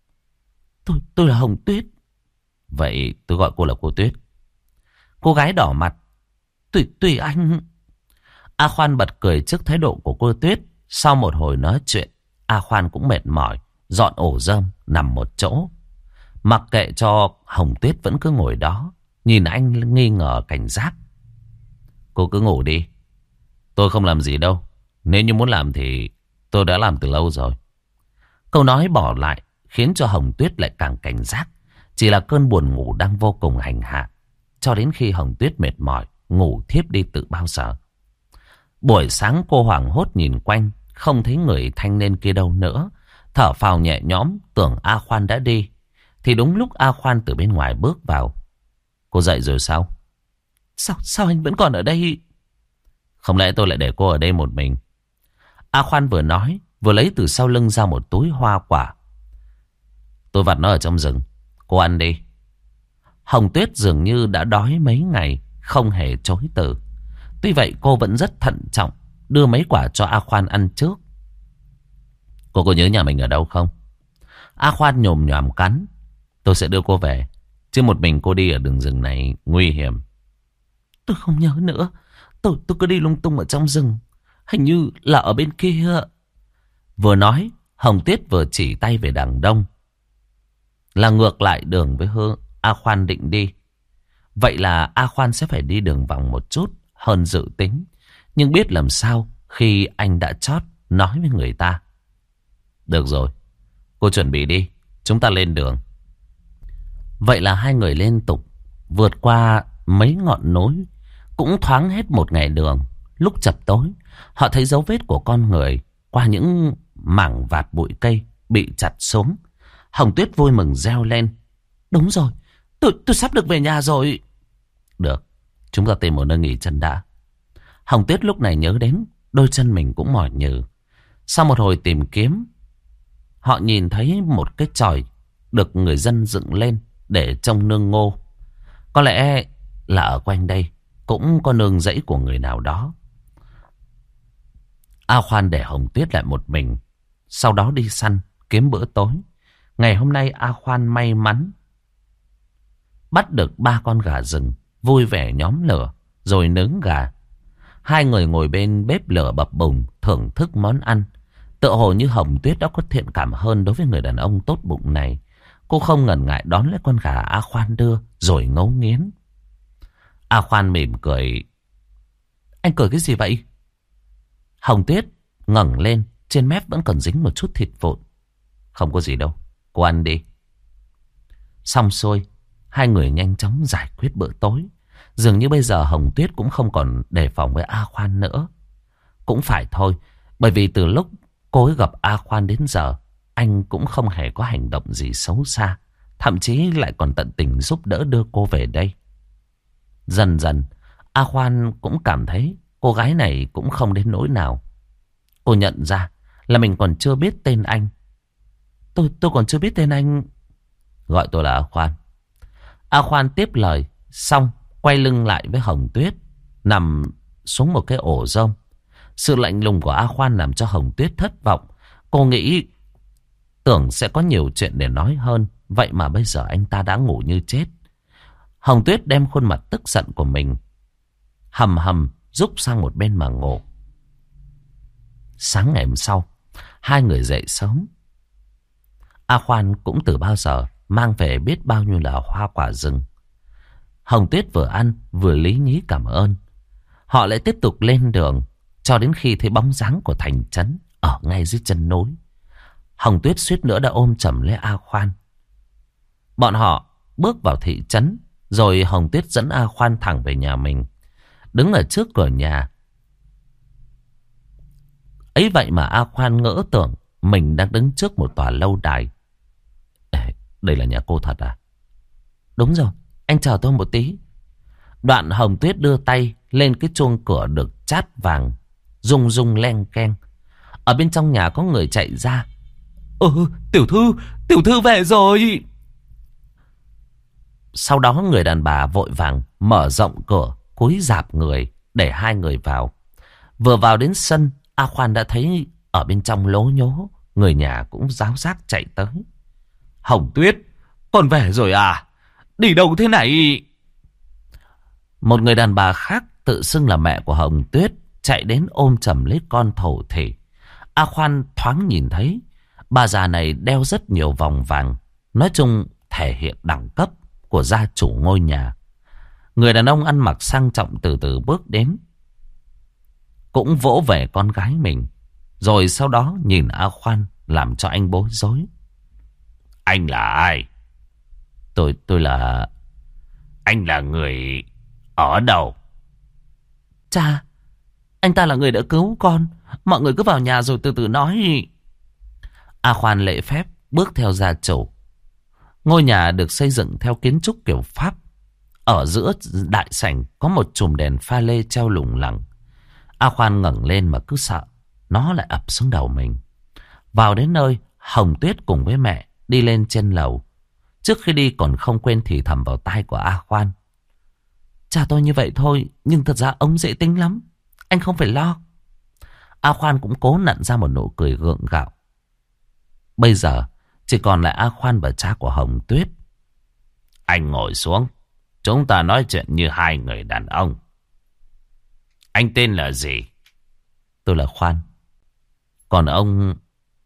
Tôi là Hồng Tuyết. Vậy tôi gọi cô là cô Tuyết. Cô gái đỏ mặt. Tùy anh. A Khoan bật cười trước thái độ của cô Tuyết. Sau một hồi nói chuyện, A Khoan cũng mệt mỏi, dọn ổ rơm nằm một chỗ. Mặc kệ cho Hồng Tuyết vẫn cứ ngồi đó, nhìn anh nghi ngờ cảnh giác. Cô cứ ngủ đi. Tôi không làm gì đâu. Nếu như muốn làm thì tôi đã làm từ lâu rồi. Câu nói bỏ lại khiến cho Hồng Tuyết lại càng cảnh giác. Chỉ là cơn buồn ngủ đang vô cùng hành hạ. Cho đến khi Hồng Tuyết mệt mỏi, ngủ thiếp đi từ bao giờ. Buổi sáng cô hoảng hốt nhìn quanh, không thấy người thanh niên kia đâu nữa. Thở phào nhẹ nhõm, tưởng A Khoan đã đi. Thì đúng lúc A Khoan từ bên ngoài bước vào. Cô dậy rồi sao? Sao anh vẫn còn ở đây? Không lẽ tôi lại để cô ở đây một mình? A Khoan vừa nói, vừa lấy từ sau lưng ra một túi hoa quả. Tôi vặt nó ở trong rừng. Cô ăn đi. Hồng Tuyết dường như đã đói mấy ngày, không hề chối từ. Tuy vậy cô vẫn rất thận trọng, đưa mấy quả cho A Khoan ăn trước. Cô có nhớ nhà mình ở đâu không? A Khoan nhồm nhòm cắn. Tôi sẽ đưa cô về. Chứ một mình cô đi ở đường rừng này nguy hiểm. Tôi không nhớ nữa. Tôi cứ đi lung tung ở trong rừng. Hình như là ở bên kia. Vừa nói, Hồng Tuyết vừa chỉ tay về đằng đông. Là ngược lại đường với hướng A Khoan định đi. Vậy là A Khoan sẽ phải đi đường vòng một chút hơn dự tính. Nhưng biết làm sao khi anh đã chót nói với người ta. Được rồi, cô chuẩn bị đi. Chúng ta lên đường. Vậy là hai người liên tục vượt qua mấy ngọn núi. Cũng thoáng hết một ngày đường. Lúc chập tối, họ thấy dấu vết của con người qua những mảng vạt bụi cây bị chặt xuống. Hồng Tuyết vui mừng reo lên. Đúng rồi, tôi sắp được về nhà rồi. Được, chúng ta tìm một nơi nghỉ chân đã. Hồng Tuyết lúc này nhớ đến đôi chân mình cũng mỏi nhừ. Sau một hồi tìm kiếm, họ nhìn thấy một cái chòi được người dân dựng lên để trông nương ngô. Có lẽ là ở quanh đây cũng có nương rẫy của người nào đó. A Khoan để Hồng Tuyết lại một mình, sau đó đi săn kiếm bữa tối. Ngày hôm nay A Khoan may mắn bắt được 3 con gà rừng, vui vẻ nhóm lửa rồi nướng gà. Hai người ngồi bên bếp lửa bập bùng thưởng thức món ăn. Tựa hồ như Hồng Tuyết đã có thiện cảm hơn đối với người đàn ông tốt bụng này. Cô không ngần ngại đón lấy con gà A Khoan đưa rồi ngấu nghiến. A Khoan mỉm cười. Anh cười cái gì vậy? Hồng Tuyết ngẩng lên, trên mép vẫn còn dính một chút thịt vụn. Không có gì đâu, cô ăn đi. Xong xuôi, hai người nhanh chóng giải quyết bữa tối. Dường như bây giờ Hồng Tuyết cũng không còn đề phòng với A Khoan nữa. Cũng phải thôi, bởi vì từ lúc cô ấy gặp A Khoan đến giờ, anh cũng không hề có hành động gì xấu xa. Thậm chí lại còn tận tình giúp đỡ đưa cô về đây. Dần dần, A Khoan cũng cảm thấy cô gái này cũng không đến nỗi nào. Cô nhận ra là mình còn chưa biết tên anh. Tôi còn chưa biết tên anh. Gọi tôi là A Khoan. A Khoan tiếp lời, xong quay lưng lại với Hồng Tuyết, nằm xuống một cái ổ rơm. Sự lạnh lùng của A Khoan làm cho Hồng Tuyết thất vọng. Cô nghĩ tưởng sẽ có nhiều chuyện để nói hơn. Vậy mà bây giờ anh ta đã ngủ như chết. Hồng Tuyết đem khuôn mặt tức giận của mình hầm hầm rúc sang một bên mà ngủ. Sáng ngày hôm sau, hai người dậy sớm. A Khoan cũng từ bao giờ mang về biết bao nhiêu là hoa quả rừng. Hồng Tuyết vừa ăn vừa lý nhí cảm ơn. Họ lại tiếp tục lên đường cho đến khi thấy bóng dáng của thành trấn ở ngay dưới chân núi. Hồng Tuyết suýt nữa đã ôm chầm lấy A Khoan. Bọn họ bước vào thị trấn, rồi Hồng Tuyết dẫn A Khoan thẳng về nhà mình. Đứng ở trước cửa nhà. Ấy vậy mà A Khoan ngỡ tưởng mình đang đứng trước một tòa lâu đài. Đây là nhà cô thật à? Đúng rồi, anh chờ tôi một tí. Đoạn Hồng Tuyết đưa tay lên cái chuông cửa được chát vàng, rung rung leng keng. Ở bên trong nhà có người chạy ra. Tiểu thư về rồi. Sau đó người đàn bà vội vàng mở rộng cửa, cúi rạp người để hai người vào. Vừa vào đến sân, A Khoan đã thấy ở bên trong lố nhố, người nhà cũng ráo rác chạy tới. Hồng Tuyết, con về rồi à? Đi đâu thế này? Một người đàn bà khác tự xưng là mẹ của Hồng Tuyết chạy đến ôm chầm lấy con thổ thể. A Khoan thoáng nhìn thấy bà già này đeo rất nhiều vòng vàng, nói chung thể hiện đẳng cấp của gia chủ ngôi nhà. Người đàn ông ăn mặc sang trọng từ từ bước đến, cũng vỗ về con gái mình. Rồi sau đó nhìn A Khoan, làm cho anh bối rối. Anh là ai? Tôi là... Anh là người ở đâu? Cha, anh ta là người đã cứu con. Mọi người cứ vào nhà rồi từ từ nói. A Khoan lễ phép bước theo gia chủ. Ngôi nhà được xây dựng theo kiến trúc kiểu Pháp. Ở giữa đại sảnh có một chùm đèn pha lê treo lủng lẳng. A Khoan ngẩng lên mà cứ sợ nó lại ập xuống đầu mình. Vào đến nơi, Hồng Tuyết cùng với mẹ đi lên trên lầu. Trước khi đi còn không quên thì thầm vào tai của A Khoan. Cha tôi như vậy thôi, nhưng thật ra ông dễ tính lắm. Anh không phải lo. A Khoan cũng cố nặn ra một nụ cười gượng gạo. Bây giờ chỉ còn lại A Khoan và cha của Hồng Tuyết. Anh ngồi xuống. Chúng ta nói chuyện như hai người đàn ông. Anh tên là gì? Tôi là Khoan. Còn ông...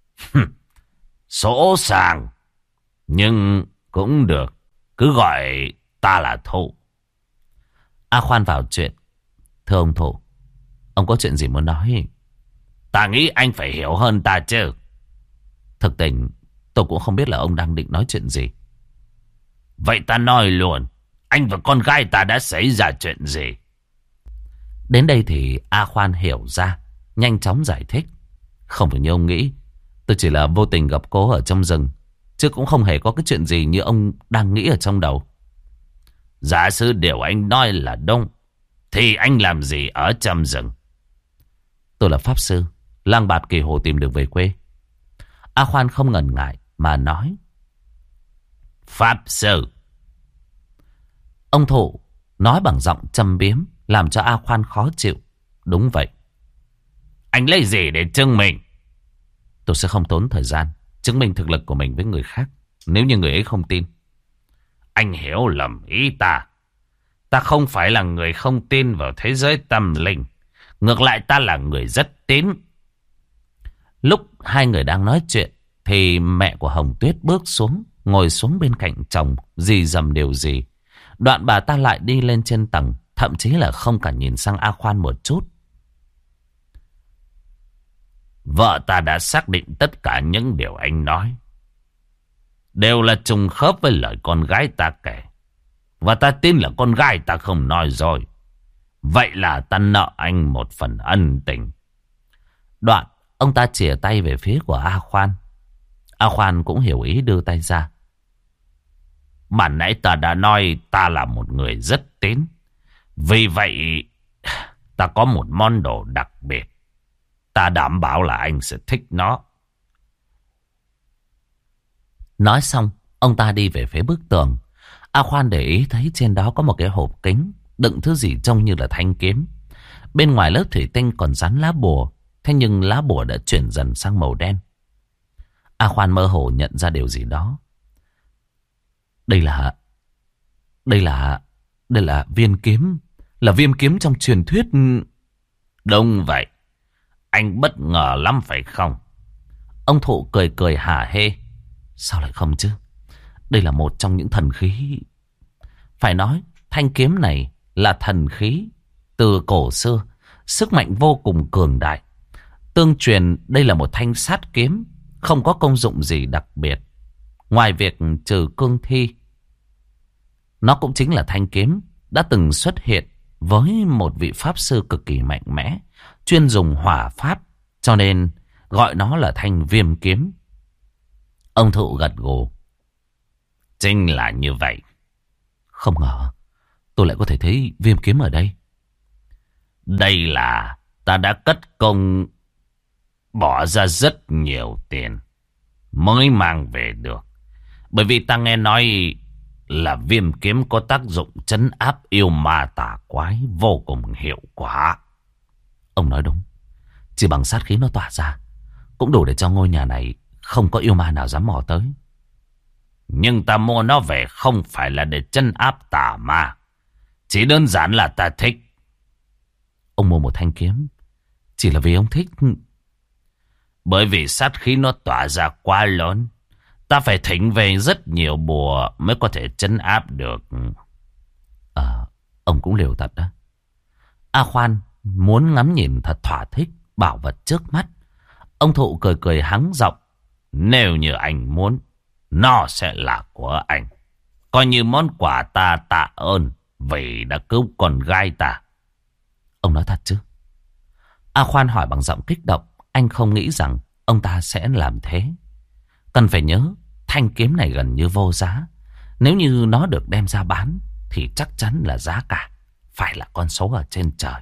Sỗ sàng. Nhưng cũng được. Cứ gọi ta là Thụ. A Khoan vào chuyện. Thưa ông Thụ, ông có chuyện gì muốn nói? Ta nghĩ anh phải hiểu hơn ta chứ. Thực tình tôi cũng không biết là ông đang định nói chuyện gì. Vậy ta nói luôn. Anh và con gái ta đã xảy ra chuyện gì? Đến đây thì A Khoan hiểu ra, nhanh chóng giải thích. Không phải như ông nghĩ. Tôi chỉ là vô tình gặp cô ở trong rừng, chứ cũng không hề có cái chuyện gì như ông đang nghĩ ở trong đầu. Giả sử điều anh nói là đúng, thì anh làm gì ở trong rừng? Tôi là pháp sư, lang bạt kỳ hồ tìm được về quê. A Khoan không ngần ngại mà nói. Pháp sư? Ông Thụ nói bằng giọng châm biếm, làm cho A Khoan khó chịu. Đúng vậy. Anh lấy gì để chứng minh? Tôi sẽ không tốn thời gian chứng minh thực lực của mình với người khác, nếu như người ấy không tin. Anh hiểu lầm ý ta. Ta không phải là người không tin vào thế giới tâm linh. Ngược lại ta là người rất tín. Lúc hai người đang nói chuyện thì mẹ của Hồng Tuyết bước xuống, ngồi xuống bên cạnh chồng, rì rầm điều gì. Đoạn bà ta lại đi lên trên tầng, thậm chí là không cả nhìn sang A Khoan một chút. Vợ ta đã xác định tất cả những điều anh nói đều là trùng khớp với lời con gái ta kể. Và ta tin là con gái ta không nói rồi. Vậy là ta nợ anh một phần ân tình. Đoạn ông ta chìa tay về phía của A Khoan. A Khoan cũng hiểu ý đưa tay ra. Mà nãy ta đã nói ta là một người rất tín. Vì vậy ta có một món đồ đặc biệt. Ta đảm bảo là anh sẽ thích nó. Nói xong, ông ta đi về phía bức tường. A Khoan để ý thấy trên đó có một cái hộp kính đựng thứ gì trông như là thanh kiếm. Bên ngoài lớp thủy tinh còn dán lá bùa. Thế nhưng lá bùa đã chuyển dần sang màu đen. A Khoan mơ hồ nhận ra điều gì đó. Đây là viên kiếm. Là viên kiếm trong truyền thuyết. Đúng vậy. Anh bất ngờ lắm phải không? Ông Thụ cười cười hả hê. Sao lại không chứ? Đây là một trong những thần khí. Phải nói thanh kiếm này là thần khí từ cổ xưa, sức mạnh vô cùng cường đại. Tương truyền đây là một thanh sát kiếm, không có công dụng gì đặc biệt ngoài việc trừ cương thi. Nó cũng chính là thanh kiếm đã từng xuất hiện với một vị pháp sư cực kỳ mạnh mẽ, chuyên dùng hỏa pháp, cho nên gọi nó là thanh viêm kiếm. Ông Thụ gật gù. Chính là như vậy. Không ngờ tôi lại có thể thấy viêm kiếm ở đây. Đây là ta đã cất công bỏ ra rất nhiều tiền mới mang về được. Bởi vì ta nghe nói là viêm kiếm có tác dụng trấn áp yêu ma tà quái vô cùng hiệu quả. Ông nói đúng. Chỉ bằng sát khí nó tỏa ra cũng đủ để cho ngôi nhà này không có yêu ma nào dám mò tới. Nhưng ta mua nó về không phải là để trấn áp tà ma. Chỉ đơn giản là ta thích. Ông mua một thanh kiếm chỉ là vì ông thích? Bởi vì sát khí nó tỏa ra quá lớn. Ta phải thỉnh về rất nhiều bùa mới có thể trấn áp được. Ông cũng liều thật đó. A Khoan muốn ngắm nhìn thật thỏa thích bảo vật trước mắt. Ông Thụ cười cười hắng giọng. Nếu như anh muốn, nó sẽ là của anh. Coi như món quà ta tạ ơn vì đã cứu con gái ta. Ông nói thật chứ? A Khoan hỏi bằng giọng kích động. Anh không nghĩ rằng ông ta sẽ làm thế. Cần phải nhớ, thanh kiếm này gần như vô giá. Nếu như nó được đem ra bán thì chắc chắn là giá cả phải là con số ở trên trời.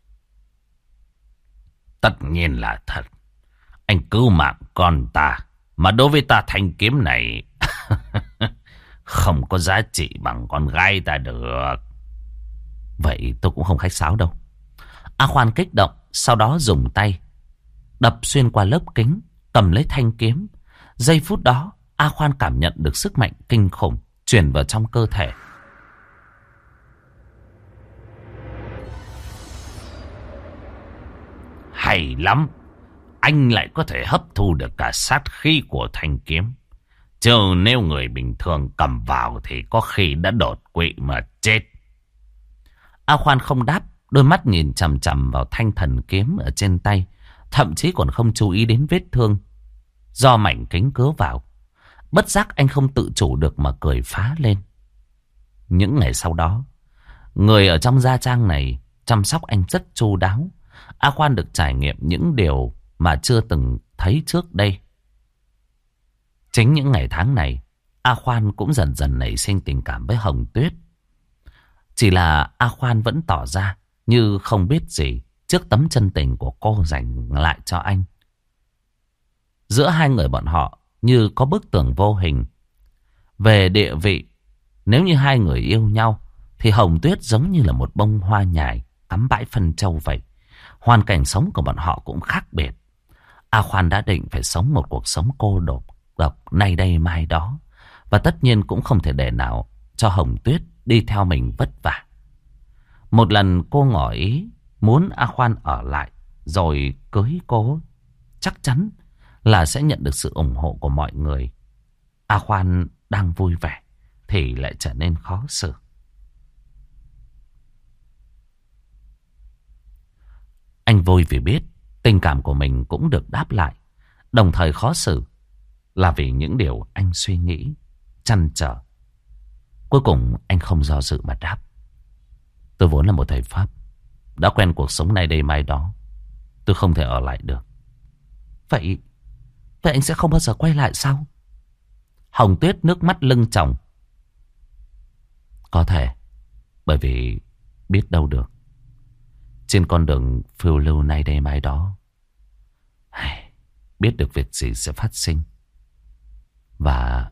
Tất nhiên là thật. Anh cứu mạng con ta, mà đối với ta thanh kiếm này không có giá trị bằng con gái ta được. Vậy tôi cũng không khách sáo đâu. A Khoan kích động, sau đó dùng tay đập xuyên qua lớp kính, cầm lấy thanh kiếm. Giây phút đó, A Khoan cảm nhận được sức mạnh kinh khủng truyền vào trong cơ thể. Hay lắm, anh lại có thể hấp thu được cả sát khí của thanh kiếm. Chứ nếu người bình thường cầm vào thì có khi đã đột quỵ mà chết. A Khoan không đáp, đôi mắt nhìn chằm chằm vào thanh thần kiếm ở trên tay, thậm chí còn không chú ý đến vết thương do mảnh kính cứa vào. Bất giác anh không tự chủ được mà cười phá lên. Những ngày sau đó, người ở trong gia trang này chăm sóc anh rất chu đáo. A Khoan được trải nghiệm những điều mà chưa từng thấy trước đây. Chính những ngày tháng này, A Khoan cũng dần dần nảy sinh tình cảm với Hồng Tuyết. Chỉ là A Khoan vẫn tỏ ra như không biết gì trước tấm chân tình của cô dành lại cho anh. Giữa hai người bọn họ như có bức tường vô hình. Về địa vị, nếu như hai người yêu nhau thì Hồng Tuyết giống như là một bông hoa nhài cắm bãi phân châu vậy. Hoàn cảnh sống của bọn họ cũng khác biệt. A Khoan đã định phải sống một cuộc sống cô độc nay đây mai đó. Và tất nhiên cũng không thể để nào cho Hồng Tuyết đi theo mình vất vả. Một lần cô ngỏ ý muốn A Khoan ở lại rồi cưới cô, chắc chắn là sẽ nhận được sự ủng hộ của mọi người. A Khoan đang vui vẻ thì lại trở nên khó xử. Anh vui vì biết tình cảm của mình cũng được đáp lại. Đồng thời khó xử là vì những điều anh suy nghĩ, trăn trở. Cuối cùng anh không do dự mà đáp. Tôi vốn là một thầy Pháp, đã quen cuộc sống này đây mai đó. Tôi không thể ở lại được. Vậy anh sẽ không bao giờ quay lại sao? Hồng Tuyết nước mắt lưng tròng. Có thể, bởi vì biết đâu được. Trên con đường phiêu lưu này đây mai đó, biết được việc gì sẽ phát sinh. Và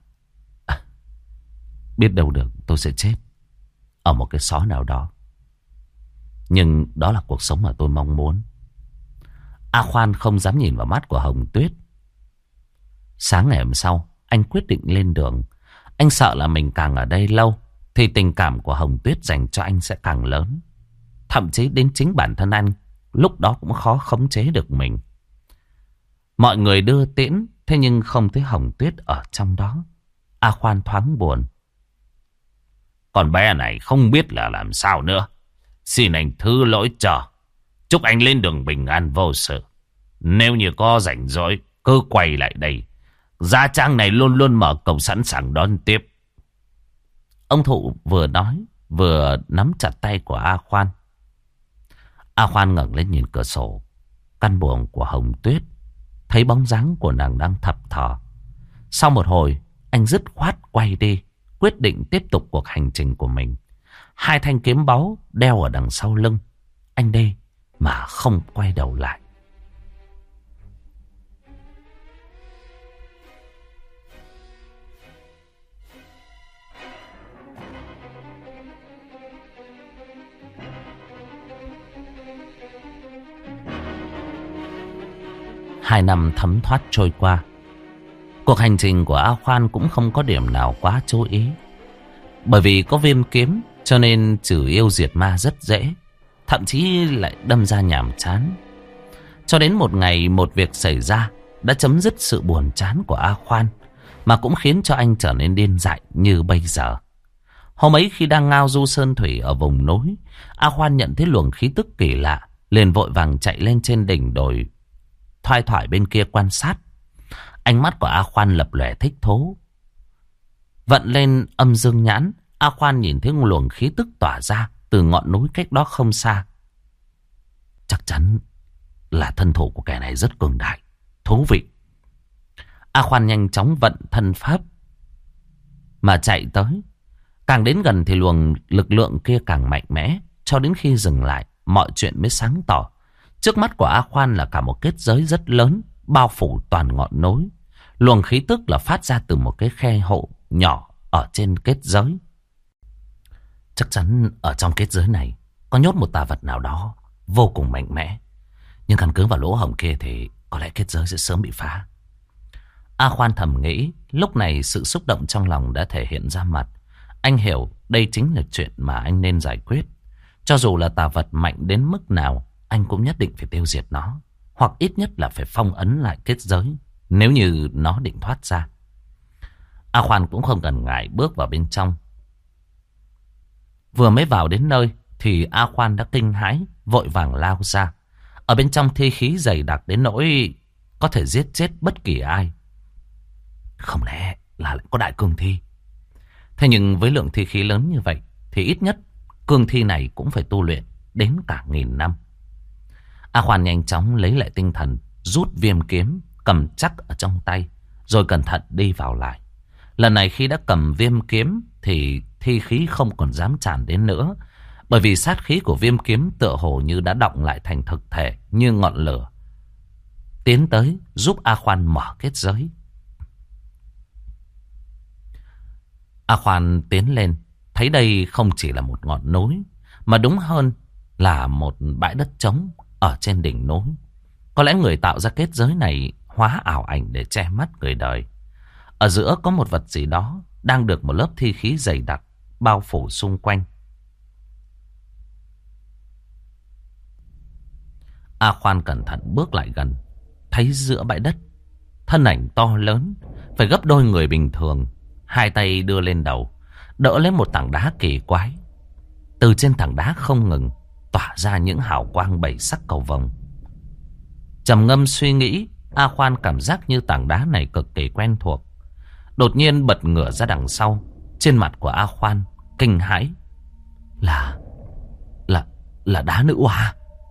biết đâu được tôi sẽ chết ở một cái xó nào đó. Nhưng đó là cuộc sống mà tôi mong muốn. A Khoan không dám nhìn vào mắt của Hồng Tuyết. Sáng ngày hôm sau, anh quyết định lên đường. Anh sợ là mình càng ở đây lâu thì tình cảm của Hồng Tuyết dành cho anh sẽ càng lớn. Thậm chí đến chính bản thân anh lúc đó cũng khó khống chế được mình. Mọi người đưa tiễn, thế nhưng không thấy Hồng Tuyết ở trong đó. A Khoan thoáng buồn. Con bé này không biết là làm sao nữa. Xin anh thứ lỗi cho. Chúc anh lên đường bình an vô sự. Nếu như có rảnh rỗi, cứ quay lại đây. Gia trang này luôn luôn mở cổng sẵn sàng đón tiếp. Ông Thụ vừa nói vừa nắm chặt tay của A Khoan. A Khoan ngẩng lên nhìn cửa sổ căn buồng của Hồng Tuyết, thấy bóng dáng của nàng đang thập thò. Sau một hồi, anh dứt khoát quay đi, quyết định tiếp tục cuộc hành trình của mình. Hai thanh kiếm báu đeo ở đằng sau lưng. Anh đi mà không quay đầu lại. Hai năm thấm thoát trôi qua. Cuộc hành trình của A Khoan cũng không có điểm nào quá chú ý. Bởi vì có viên kiếm cho nên trừ yêu diệt ma rất dễ. Thậm chí lại đâm ra nhàm chán. Cho đến một ngày một việc xảy ra đã chấm dứt sự buồn chán của A Khoan, mà cũng khiến cho anh trở nên điên dại như bây giờ. Hôm ấy khi đang ngao du sơn thủy ở vùng núi, A Khoan nhận thấy luồng khí tức kỳ lạ, liền vội vàng chạy lên trên đỉnh đồi, thoai thoải bên kia quan sát. Ánh mắt của A Khoan lập lòe thích thú. Vận lên âm dương nhãn, A Khoan nhìn thấy luồng khí tức tỏa ra từ ngọn núi cách đó không xa. Chắc chắn là thân thủ của kẻ này rất cường đại, thú vị. A Khoan nhanh chóng vận thân pháp mà chạy tới. Càng đến gần thì luồng lực lượng kia càng mạnh mẽ, cho đến khi dừng lại, mọi chuyện mới sáng tỏ. Trước mắt của A Khoan là cả một kết giới rất lớn, bao phủ toàn ngọn núi. Luồng khí tức là phát ra từ một cái khe hậu nhỏ ở trên kết giới. Chắc chắn ở trong kết giới này có nhốt một tà vật nào đó vô cùng mạnh mẽ. Nhưng căn cứ vào lỗ hổng kia thì có lẽ kết giới sẽ sớm bị phá. A Khoan thầm nghĩ. Lúc này sự xúc động trong lòng đã thể hiện ra mặt. Anh hiểu đây chính là chuyện mà anh nên giải quyết. Cho dù là tà vật mạnh đến mức nào, anh cũng nhất định phải tiêu diệt nó. Hoặc ít nhất là phải phong ấn lại kết giới, nếu như nó định thoát ra. A Khoan cũng không cần ngại bước vào bên trong. Vừa mới vào đến nơi thì A Khoan đã kinh hãi, vội vàng lao ra. Ở bên trong thi khí dày đặc đến nỗi có thể giết chết bất kỳ ai. Không lẽ là lại có đại cương thi? Thế nhưng với lượng thi khí lớn như vậy thì ít nhất cương thi này cũng phải tu luyện đến cả 1000 năm. A Khoan nhanh chóng lấy lại tinh thần, rút viêm kiếm cầm chắc ở trong tay, rồi cẩn thận đi vào lại. Lần này khi đã cầm viêm kiếm thì thi khí không còn dám tràn đến nữa, bởi vì sát khí của viêm kiếm tựa hồ như đã đọng lại thành thực thể như ngọn lửa, tiến tới giúp A Khoan mở kết giới. A Khoan tiến lên, thấy đây không chỉ là một ngọn núi, mà đúng hơn là một bãi đất trống ở trên đỉnh núi. Có lẽ người tạo ra kết giới này hóa ảo ảnh để che mắt người đời. Ở giữa có một vật gì đó đang được một lớp thi khí dày đặc bao phủ xung quanh. A Khoan cẩn thận bước lại gần, thấy giữa bãi đất thân ảnh to lớn, phải gấp đôi người bình thường, hai tay đưa lên đầu, đỡ lấy một tảng đá kỳ quái. Từ trên tảng đá không ngừng tỏa ra những hào quang bảy sắc cầu vồng. Trầm ngâm suy nghĩ, A Khoan cảm giác như tảng đá này cực kỳ quen thuộc. Đột nhiên bật ngửa ra đằng sau. Trên mặt của A Khoan kinh hãi. Là đá nữ oa.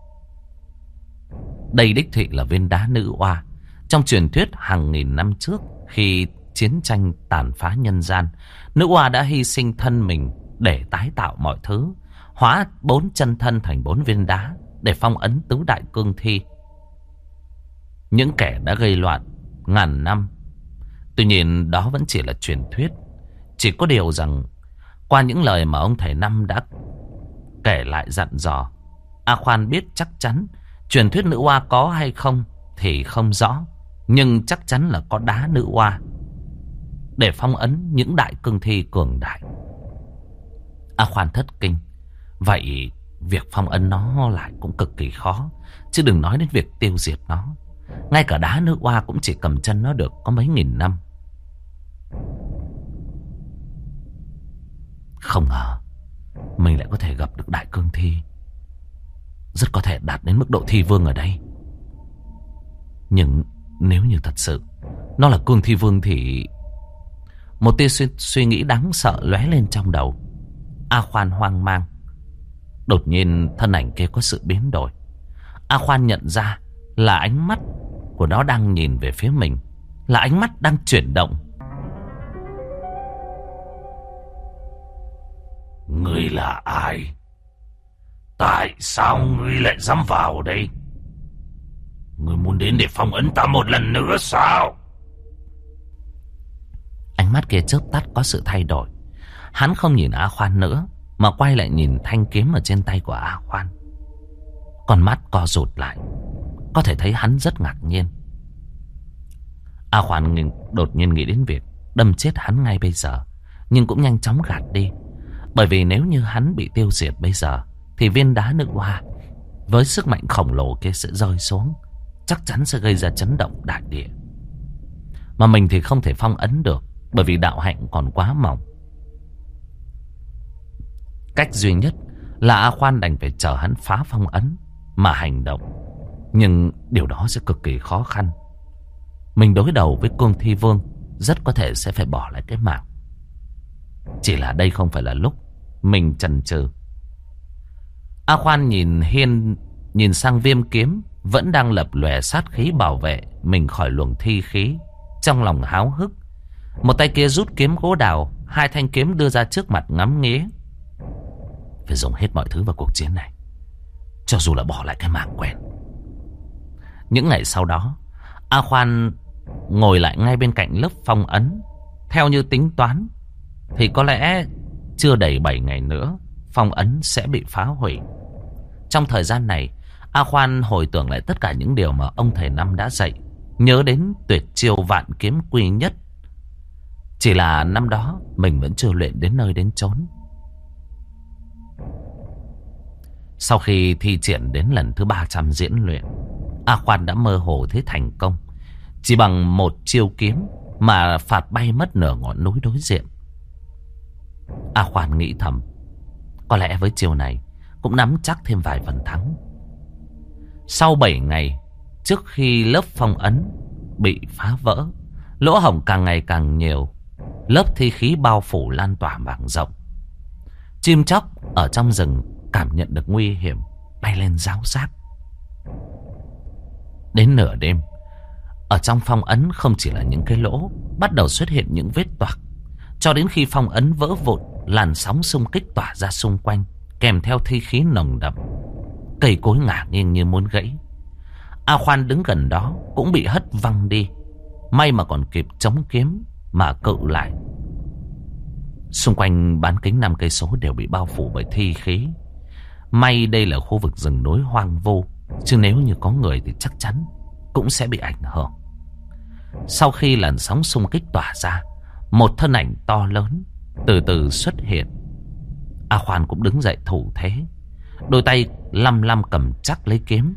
Đây đích thị là viên đá nữ oa. Trong truyền thuyết hàng nghìn năm trước, khi chiến tranh tàn phá nhân gian, nữ oa đã hy sinh thân mình để tái tạo mọi thứ, hóa 4 chân thân thành 4 viên đá để phong ấn tứ đại cương thi, những kẻ đã gây loạn ngàn năm. Tuy nhiên đó vẫn chỉ là truyền thuyết. Chỉ có điều rằng qua những lời mà ông thầy Năm đã kể lại dặn dò, A Khoan biết chắc chắn truyền thuyết nữ oa có hay không thì không rõ, nhưng chắc chắn là có đá nữ oa để phong ấn những đại cương thi cường đại. A Khoan thất kinh. Vậy việc phong ấn nó lại cũng cực kỳ khó, chứ đừng nói đến việc tiêu diệt nó. Ngay cả đá nữ oa cũng chỉ cầm chân nó được có mấy nghìn năm. Không ngờ mình lại có thể gặp được đại cương thi, rất có thể đạt đến mức độ thi vương ở đây. Nhưng nếu như thật sự nó là cương thi vương thì... Một tia suy nghĩ đáng sợ lóe lên trong đầu. A Khoan hoang mang. Đột nhiên thân ảnh kia có sự biến đổi. A Khoan nhận ra là ánh mắt của nó đang nhìn về phía mình, là ánh mắt đang chuyển động. Ngươi là ai? Tại sao ngươi lại dám vào đây? Ngươi muốn đến để phong ấn ta một lần nữa sao? Ánh mắt kia chớp tắt có sự thay đổi. Hắn không nhìn A Khoan nữa, mà quay lại nhìn thanh kiếm ở trên tay của A Khoan. Con mắt co rụt lại, có thể thấy hắn rất ngạc nhiên. A Khoan đột nhiên nghĩ đến việc đâm chết hắn ngay bây giờ, nhưng cũng nhanh chóng gạt đi. Bởi vì nếu như hắn bị tiêu diệt bây giờ thì viên đá nữ oa với sức mạnh khổng lồ kia sẽ rơi xuống, chắc chắn sẽ gây ra chấn động đại địa. Mà mình thì không thể phong ấn được, bởi vì đạo hạnh còn quá mỏng. Cách duy nhất là A Khoan đành phải chờ hắn phá phong ấn mà hành động. Nhưng điều đó sẽ cực kỳ khó khăn. Mình đối đầu với Cương Thi Vương, rất có thể sẽ phải bỏ lại cái mạng. Chỉ là đây không phải là lúc mình chần chừ. A Khoan nhìn sang Viêm Kiếm vẫn đang lập lòe sát khí bảo vệ mình khỏi luồng thi khí. Trong lòng háo hức, một tay kia rút kiếm gỗ đào, hai thanh kiếm đưa ra trước mặt ngắm nghía. Phải dùng hết mọi thứ vào cuộc chiến này, cho dù là bỏ lại cái mạng quen. Những ngày sau đó, A Khoan ngồi lại ngay bên cạnh lớp phong ấn. Theo như tính toán thì có lẽ chưa đầy 7 ngày nữa phong ấn sẽ bị phá hủy. Trong thời gian này, A Khoan hồi tưởng lại tất cả những điều mà ông thầy Năm đã dạy, nhớ đến tuyệt chiêu vạn kiếm quy nhất. Chỉ là năm đó mình vẫn chưa luyện đến nơi đến chốn. Sau khi thi triển đến lần thứ 300 diễn luyện, A Khoan đã mơ hồ thấy thành công. Chỉ bằng một chiêu kiếm mà phạt bay mất nửa ngọn núi đối diện. A Khoan nghĩ thầm, có lẽ với chiêu này cũng nắm chắc thêm vài phần thắng. Sau 7 ngày, trước khi lớp phong ấn bị phá vỡ, lỗ hổng càng ngày càng nhiều, lớp thi khí bao phủ lan tỏa vàng rộng. Chim chóc ở trong rừng cảm nhận được nguy hiểm, bay lên ráo rác. Đến nửa đêm, ở trong phong ấn không chỉ là những cái lỗ, bắt đầu xuất hiện những vết toạc. Cho đến khi phong ấn vỡ vụn, làn sóng xung kích tỏa ra xung quanh, kèm theo thi khí nồng đậm. Cây cối ngả nghiêng như muốn gãy. A Khoan đứng gần đó cũng bị hất văng đi. May mà còn kịp chống kiếm mà cự lại. Xung quanh bán kính 5 cây số đều bị bao phủ bởi thi khí. May đây là khu vực rừng núi hoang vu, chứ nếu như có người thì chắc chắn cũng sẽ bị ảnh hưởng. Sau khi làn sóng xung kích tỏa ra, một thân ảnh to lớn từ từ xuất hiện. A Khoan cũng đứng dậy thủ thế, đôi tay lăm lăm cầm chắc lấy kiếm.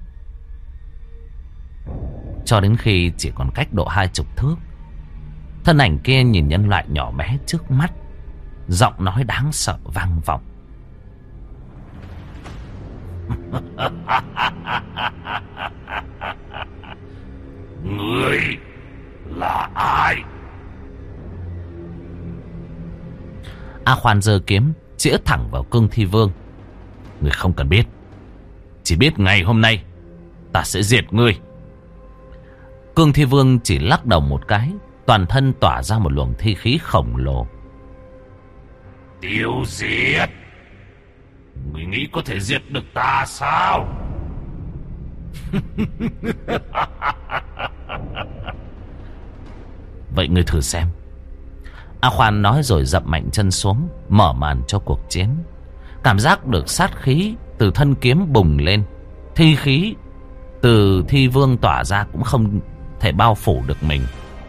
Cho đến khi chỉ còn cách độ 20 thước, thân ảnh kia nhìn nhân loại nhỏ bé trước mắt, giọng nói đáng sợ vang vọng. Ngươi là ai? A Khoan giơ kiếm chĩa thẳng vào Cương Thi Vương. Ngươi không cần biết, chỉ biết ngày hôm nay ta sẽ diệt ngươi. Cương Thi Vương chỉ lắc đầu một cái, toàn thân tỏa ra một luồng thi khí khổng lồ. Tiêu diệt? Ngươi nghĩ có thể diệt được ta sao? Vậy ngươi thử xem. A Khoan nói rồi dậm mạnh chân xuống, mở màn cho cuộc chiến. Cảm giác được sát khí từ thân kiếm bùng lên. Thi khí từ Thi Vương tỏa ra cũng không thể bao phủ được mình.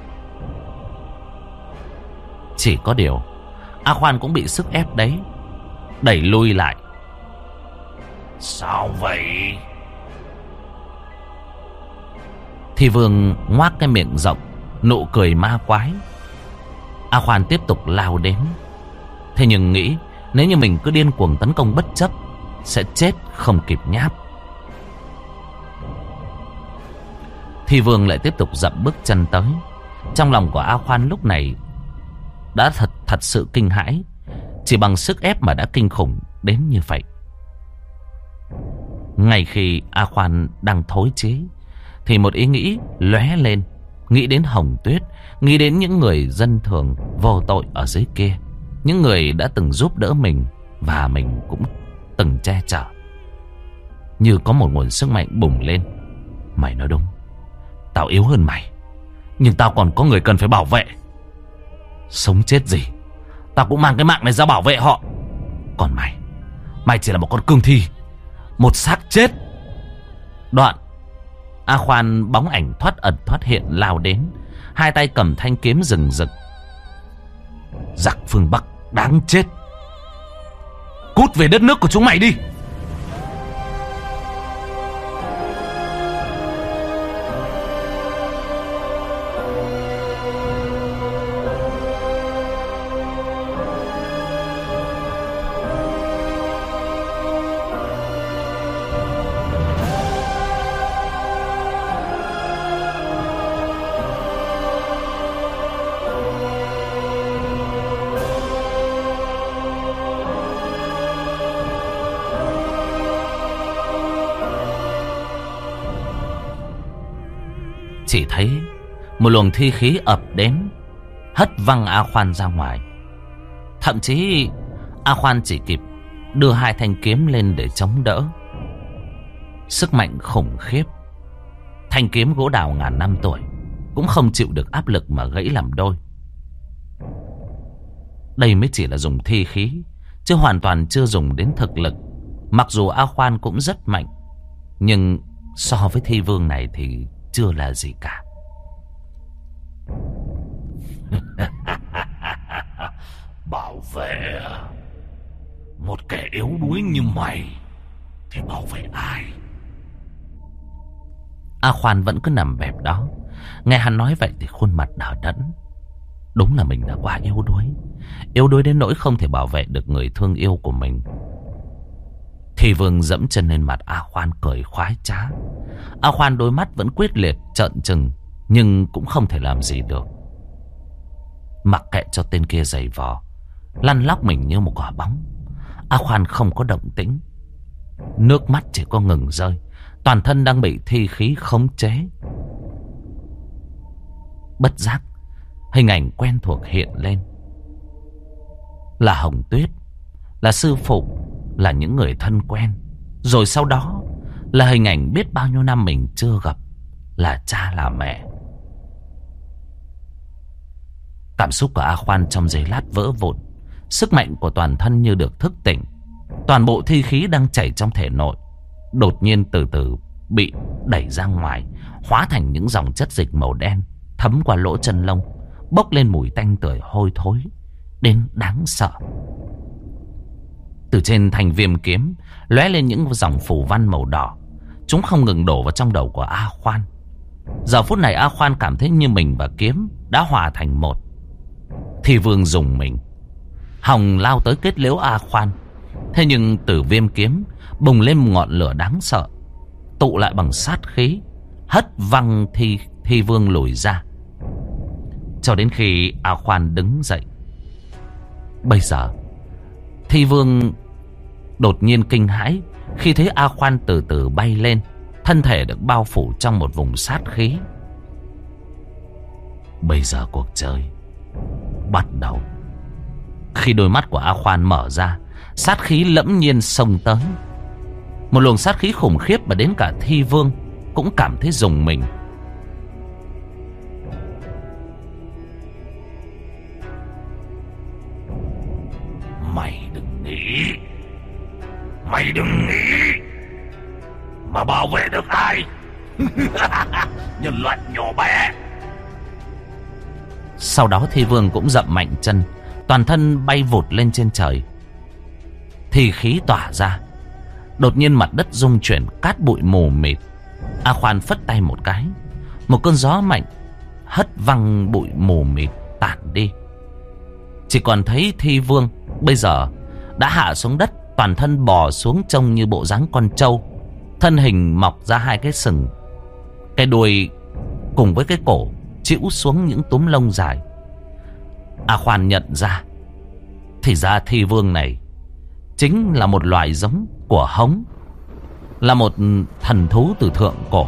Chỉ có điều A Khoan cũng bị sức ép đấy đẩy lui lại. Sao vậy? Thi Vương ngoác cái miệng rộng, nụ cười ma quái. A Khoan tiếp tục lao đến. Thế nhưng nghĩ nếu như mình cứ điên cuồng tấn công bất chấp, sẽ chết không kịp nháp. Thi Vương lại tiếp tục dậm bước chân tới. Trong lòng của A Khoan lúc này đã thật sự kinh hãi. Chỉ bằng sức ép mà đã kinh khủng đến như vậy. Ngay khi A Khoan đang thối chí thì một ý nghĩ lóe lên. Nghĩ đến Hồng Tuyết, nghĩ đến những người dân thường vô tội ở dưới kia, những người đã từng giúp đỡ mình và mình cũng từng che chở. Như có một nguồn sức mạnh bùng lên. Mày nói đúng, tao yếu hơn mày, nhưng tao còn có người cần phải bảo vệ. Sống chết gì, tao cũng mang cái mạng này ra bảo vệ họ. Còn mày chỉ là một con cương thi, một xác chết. Đoạn A Khoan bóng ảnh thoát ẩn thoát hiện lao đến, hai tay cầm thanh kiếm rừng rực. Giặc phương Bắc đáng chết, cút về đất nước của chúng mày đi. Chỉ thấy một luồng thi khí ập đến, hất văng A Khoan ra ngoài. Thậm chí A Khoan chỉ kịp đưa hai thanh kiếm lên để chống đỡ. Sức mạnh khủng khiếp. Thanh kiếm gỗ đào ngàn năm tuổi cũng không chịu được áp lực mà gãy làm đôi. Đây mới chỉ là dùng thi khí, chứ hoàn toàn chưa dùng đến thực lực. Mặc dù A Khoan cũng rất mạnh, nhưng so với thi vương này thì chưa là gì cả. Bảo vệ một kẻ yếu đuối như mày thì bảo vệ ai? A Khoan vẫn cứ nằm bẹp đó. Nghe hắn nói vậy thì khuôn mặt đờ đẫn. Đúng là mình đã quá yếu đuối. Yếu đuối đến nỗi không thể bảo vệ được người thương yêu của mình. Thì Vương dẫm chân lên mặt A Khoan cười khoái trá. A Khoan đôi mắt vẫn quyết liệt trợn trừng, nhưng cũng không thể làm gì được. Mặc kệ cho tên kia giày vò, lăn lóc mình như một quả bóng, A Khoan không có động tĩnh. Nước mắt chỉ có ngừng rơi. Toàn thân đang bị thi khí khống chế. Bất giác hình ảnh quen thuộc hiện lên. Là Hồng Tuyết, là sư phụ, là những người thân quen. Rồi sau đó là hình ảnh biết bao nhiêu năm mình chưa gặp, là cha là mẹ. Cảm xúc của A Khoan trong giây lát vỡ vụn. Sức mạnh của toàn thân như được thức tỉnh. Toàn bộ thi khí đang chảy trong thể nội đột nhiên từ từ bị đẩy ra ngoài, hóa thành những dòng chất dịch màu đen thấm qua lỗ chân lông, bốc lên mùi tanh tưởi hôi thối đến đáng sợ. Từ trên thành viêm kiếm lóe lên những dòng phù văn màu đỏ. Chúng không ngừng đổ vào trong đầu của A Khoan. Giờ phút này A Khoan cảm thấy như mình và kiếm đã hòa thành một. Thì Vương dùng mình, hòng lao tới kết liễu A Khoan. Thế nhưng từ viêm kiếm bùng lên một ngọn lửa đáng sợ, tụ lại bằng sát khí, hất văng Thi Vương lùi ra. Cho đến khi A Khoan đứng dậy. Bây giờ Thi Vương đột nhiên kinh hãi khi thấy A Khoan từ từ bay lên, thân thể được bao phủ trong một vùng sát khí. Bây giờ cuộc chơi bắt đầu. Khi đôi mắt của A Khoan mở ra, sát khí lẫm nhiên xông tới. Một luồng sát khí khủng khiếp mà đến cả Thi Vương cũng cảm thấy rùng mình. Mày đừng nghĩ mà bảo vệ được ai. Nhân loại nhỏ bé. Sau đó Thi Vương cũng dậm mạnh chân, toàn thân bay vụt lên trên trời. Thi khí tỏa ra. Đột nhiên mặt đất rung chuyển, cát bụi mù mịt. A Khoan phất tay một cái, một cơn gió mạnh hất văng bụi mù mịt tản đi. Chỉ còn thấy Thi Vương bây giờ đã hạ xuống đất, toàn thân bò xuống trông như bộ dáng con trâu. Thân hình mọc ra hai cái sừng, cái đuôi cùng với cái cổ chĩu xuống những túm lông dài. A Khoan nhận ra, thì ra Thi Vương này chính là một loài giống của hống, là một thần thú từ thượng cổ.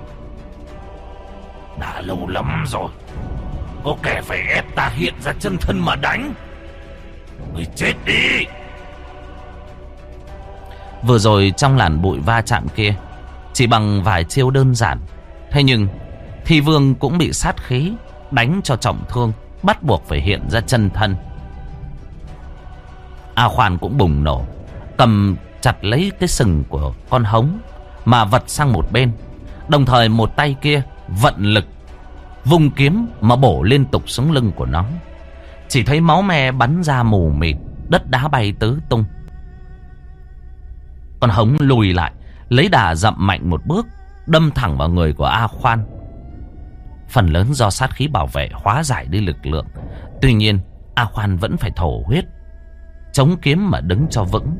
Đã lâu lắm rồi có kẻ phải ép ta hiện ra chân thân mà đánh. Người chết đi. Vừa rồi trong làn bụi va chạm kia chỉ bằng vài chiêu đơn giản, thế nhưng Thi Vương cũng bị sát khí đánh cho trọng thương, bắt buộc phải hiện ra chân thân. A Khoan cũng bùng nổ, cầm chặt lấy cái sừng của con hống mà vật sang một bên, đồng thời một tay kia vận lực vung kiếm mà bổ liên tục xuống lưng của nó. Chỉ thấy máu me bắn ra mù mịt, đất đá bay tứ tung. Con hống lùi lại, lấy đà dậm mạnh một bước, đâm thẳng vào người của A Khoan. Phần lớn do sát khí bảo vệ hóa giải đi lực lượng. Tuy nhiên A Khoan vẫn phải thổ huyết, chống kiếm mà đứng cho vững.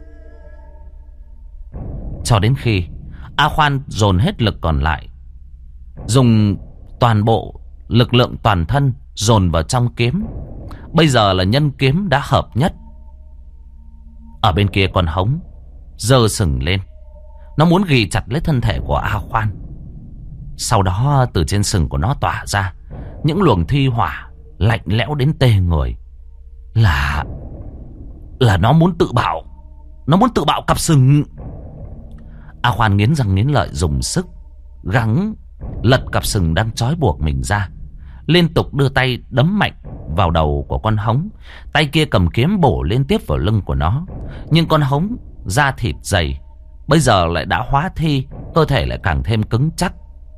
Cho đến khi A Khoan dồn hết lực còn lại, dùng toàn bộ lực lượng toàn thân dồn vào trong kiếm. Bây giờ là nhân kiếm đã hợp nhất. Ở bên kia con hống giơ sừng lên, nó muốn ghì chặt lấy thân thể của A Khoan. Sau đó từ trên sừng của nó tỏa ra những luồng thi hỏa lạnh lẽo đến tê người. Là nó muốn tự bạo. Nó muốn tự bạo cặp sừng. A Khoan nghiến răng nghiến lợi dùng sức gắng lật cặp sừng đang trói buộc mình ra, liên tục đưa tay đấm mạnh vào đầu của con hống. Tay kia cầm kiếm bổ liên tiếp vào lưng của nó. Nhưng con hống da thịt dày, bây giờ lại đã hóa thi, cơ thể lại càng thêm cứng chắc.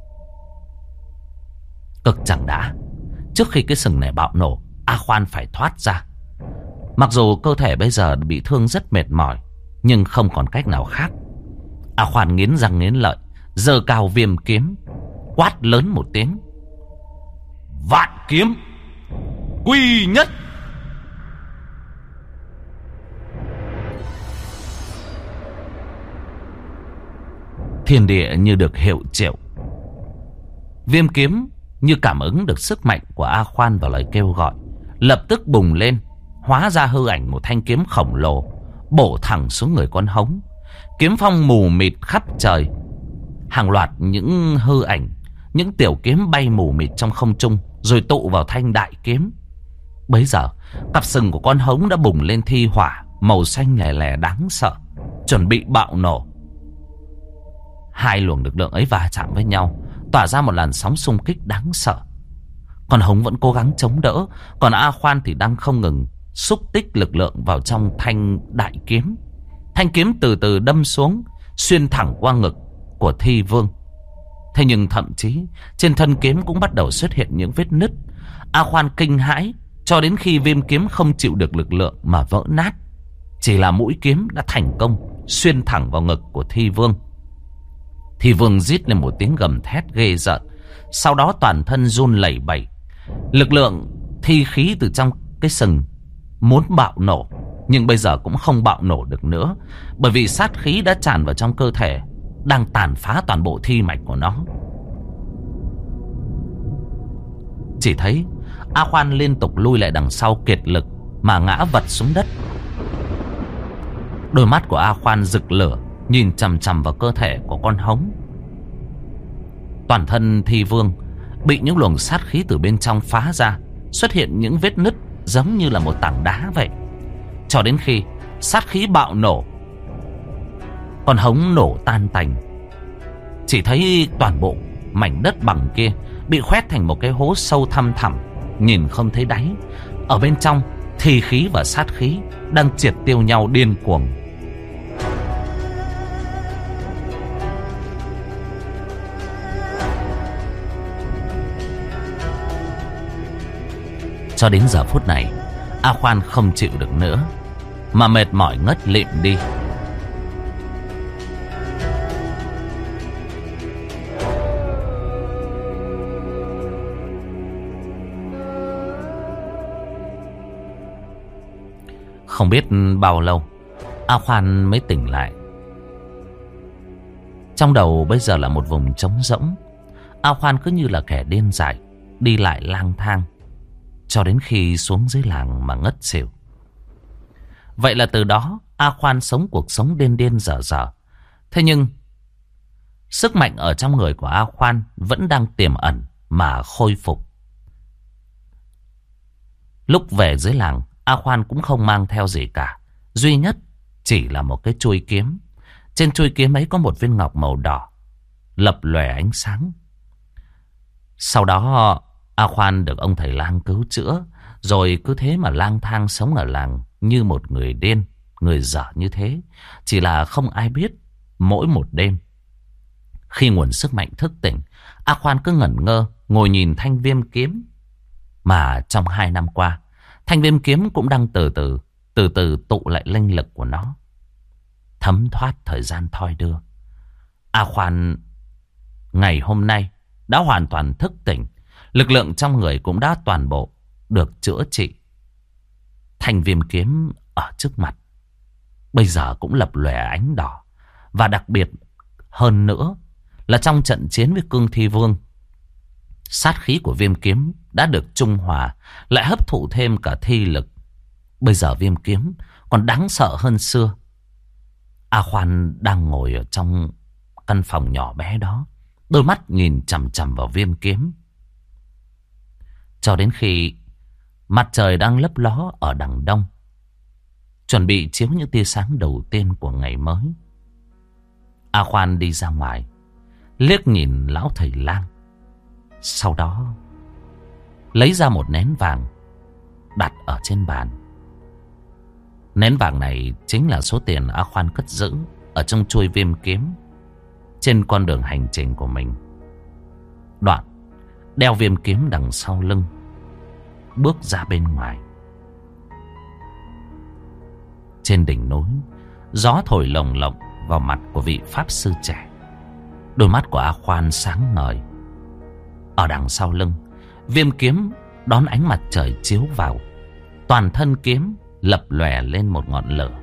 Cực chẳng đã, trước khi cái sừng này bạo nổ, A Khoan phải thoát ra. Mặc dù cơ thể bây giờ bị thương rất mệt mỏi, nhưng không còn cách nào khác. A Khoan nghiến răng nghiến lợi, giơ cao viêm kiếm, quát lớn một tiếng: Vạn kiếm quy nhất. Thiên địa như được hiệu triệu. Viêm kiếm như cảm ứng được sức mạnh của A Khoan và lời kêu gọi, lập tức bùng lên, hóa ra hư ảnh một thanh kiếm khổng lồ, bổ thẳng xuống người con hống. Kiếm phong mù mịt khắp trời. Hàng loạt những hư ảnh, những tiểu kiếm bay mù mịt trong không trung, rồi tụ vào thanh đại kiếm. Bấy giờ cặp sừng của con hống đã bùng lên thi hỏa màu xanh lè lè đáng sợ, chuẩn bị bạo nổ. Hai luồng lực lượng ấy va chạm với nhau, tỏa ra một làn sóng xung kích đáng sợ. Con hống vẫn cố gắng chống đỡ, còn A Khoan thì đang không ngừng xúc tích lực lượng vào trong thanh đại kiếm. Thanh kiếm từ từ đâm xuống, xuyên thẳng qua ngực của Thi Vương. Thế nhưng thậm chí trên thân kiếm cũng bắt đầu xuất hiện những vết nứt. A Khoan kinh hãi cho đến khi viêm kiếm không chịu được lực lượng mà vỡ nát. Chỉ là mũi kiếm đã thành công xuyên thẳng vào ngực của Thi Vương. Thi Vương rít lên một tiếng gầm thét ghê rợn, sau đó toàn thân run lẩy bẩy. Lực lượng thi khí từ trong cái sừng muốn bạo nổ, nhưng bây giờ cũng không bạo nổ được nữa, bởi vì sát khí đã tràn vào trong cơ thể, đang tàn phá toàn bộ thi mạch của nó. Chỉ thấy A Khoan liên tục lui lại đằng sau kiệt lực mà ngã vật xuống đất. Đôi mắt của A Khoan rực lửa, nhìn chằm chằm vào cơ thể của con hống. Toàn thân Thi Vương bị những luồng sát khí từ bên trong phá ra, xuất hiện những vết nứt giống như là một tảng đá vậy. Cho đến khi sát khí bạo nổ, con hống nổ tan tành. Chỉ thấy toàn bộ mảnh đất bằng kia bị khoét thành một cái hố sâu thăm thẳm, nhìn không thấy đáy. Ở bên trong, thi khí và sát khí đang triệt tiêu nhau điên cuồng. Cho đến giờ phút này, A Khoan không chịu được nữa, mà mệt mỏi ngất lịm đi. Không biết bao lâu, A Khoan mới tỉnh lại. Trong đầu bây giờ là một vùng trống rỗng. A Khoan cứ như là kẻ điên dại, đi lại lang thang, cho đến khi xuống dưới làng mà ngất xỉu. Vậy là từ đó A Khoan sống cuộc sống điên điên dở dở. Thế nhưng sức mạnh ở trong người của A Khoan vẫn đang tiềm ẩn mà khôi phục. Lúc về dưới làng, A Khoan cũng không mang theo gì cả, duy nhất chỉ là một cái chuôi kiếm. Trên chuôi kiếm ấy có một viên ngọc màu đỏ lập lòe ánh sáng. Sau đó A Khoan được ông thầy lang cứu chữa, rồi cứ thế mà lang thang sống ở làng như một người điên, người dở như thế. Chỉ là không ai biết, mỗi một đêm khi nguồn sức mạnh thức tỉnh, A Khoan cứ ngẩn ngơ ngồi nhìn thanh viêm kiếm. Mà trong 2 năm qua, thanh viêm kiếm cũng đang từ từ tụ lại linh lực của nó, thấm thoát thời gian thoi đưa. A Khoan ngày hôm nay đã hoàn toàn thức tỉnh, lực lượng trong người cũng đã toàn bộ được chữa trị. Thanh viêm kiếm ở trước mặt bây giờ cũng lập lòe ánh đỏ. Và đặc biệt hơn nữa là trong trận chiến với Cương Thi Vương, sát khí của viêm kiếm đã được trung hòa, lại hấp thụ thêm cả thi lực. Bây giờ viêm kiếm còn đáng sợ hơn xưa. A Khoan đang ngồi ở trong căn phòng nhỏ bé đó, Đôi mắt nhìn chằm chằm vào viêm kiếm. Cho đến khi mặt trời đang lấp ló ở đằng đông, chuẩn bị chiếu những tia sáng đầu tiên của ngày mới, A Khoan đi ra ngoài, liếc nhìn lão thầy lang. Sau đó lấy ra một nén vàng đặt ở trên bàn. Nén vàng này chính là số tiền A Khoan cất giữ ở trong chuôi viêm kiếm trên con đường hành trình của mình. Đoạn đeo viêm kiếm đằng sau lưng, bước ra bên ngoài. Trên đỉnh núi, gió thổi lồng lộng vào mặt của vị pháp sư trẻ. Đôi mắt của A Khoan sáng ngời. Ở đằng sau lưng, viêm kiếm đón ánh mặt trời chiếu vào, toàn thân kiếm lập lòe lên một ngọn lửa.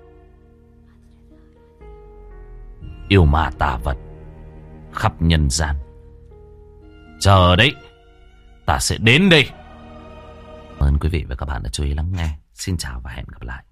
Yêu ma tà vật khắp nhân gian, chờ đấy, ta sẽ đến đây. Cảm ơn quý vị và các bạn đã chú ý lắng nghe. Xin chào và hẹn gặp lại.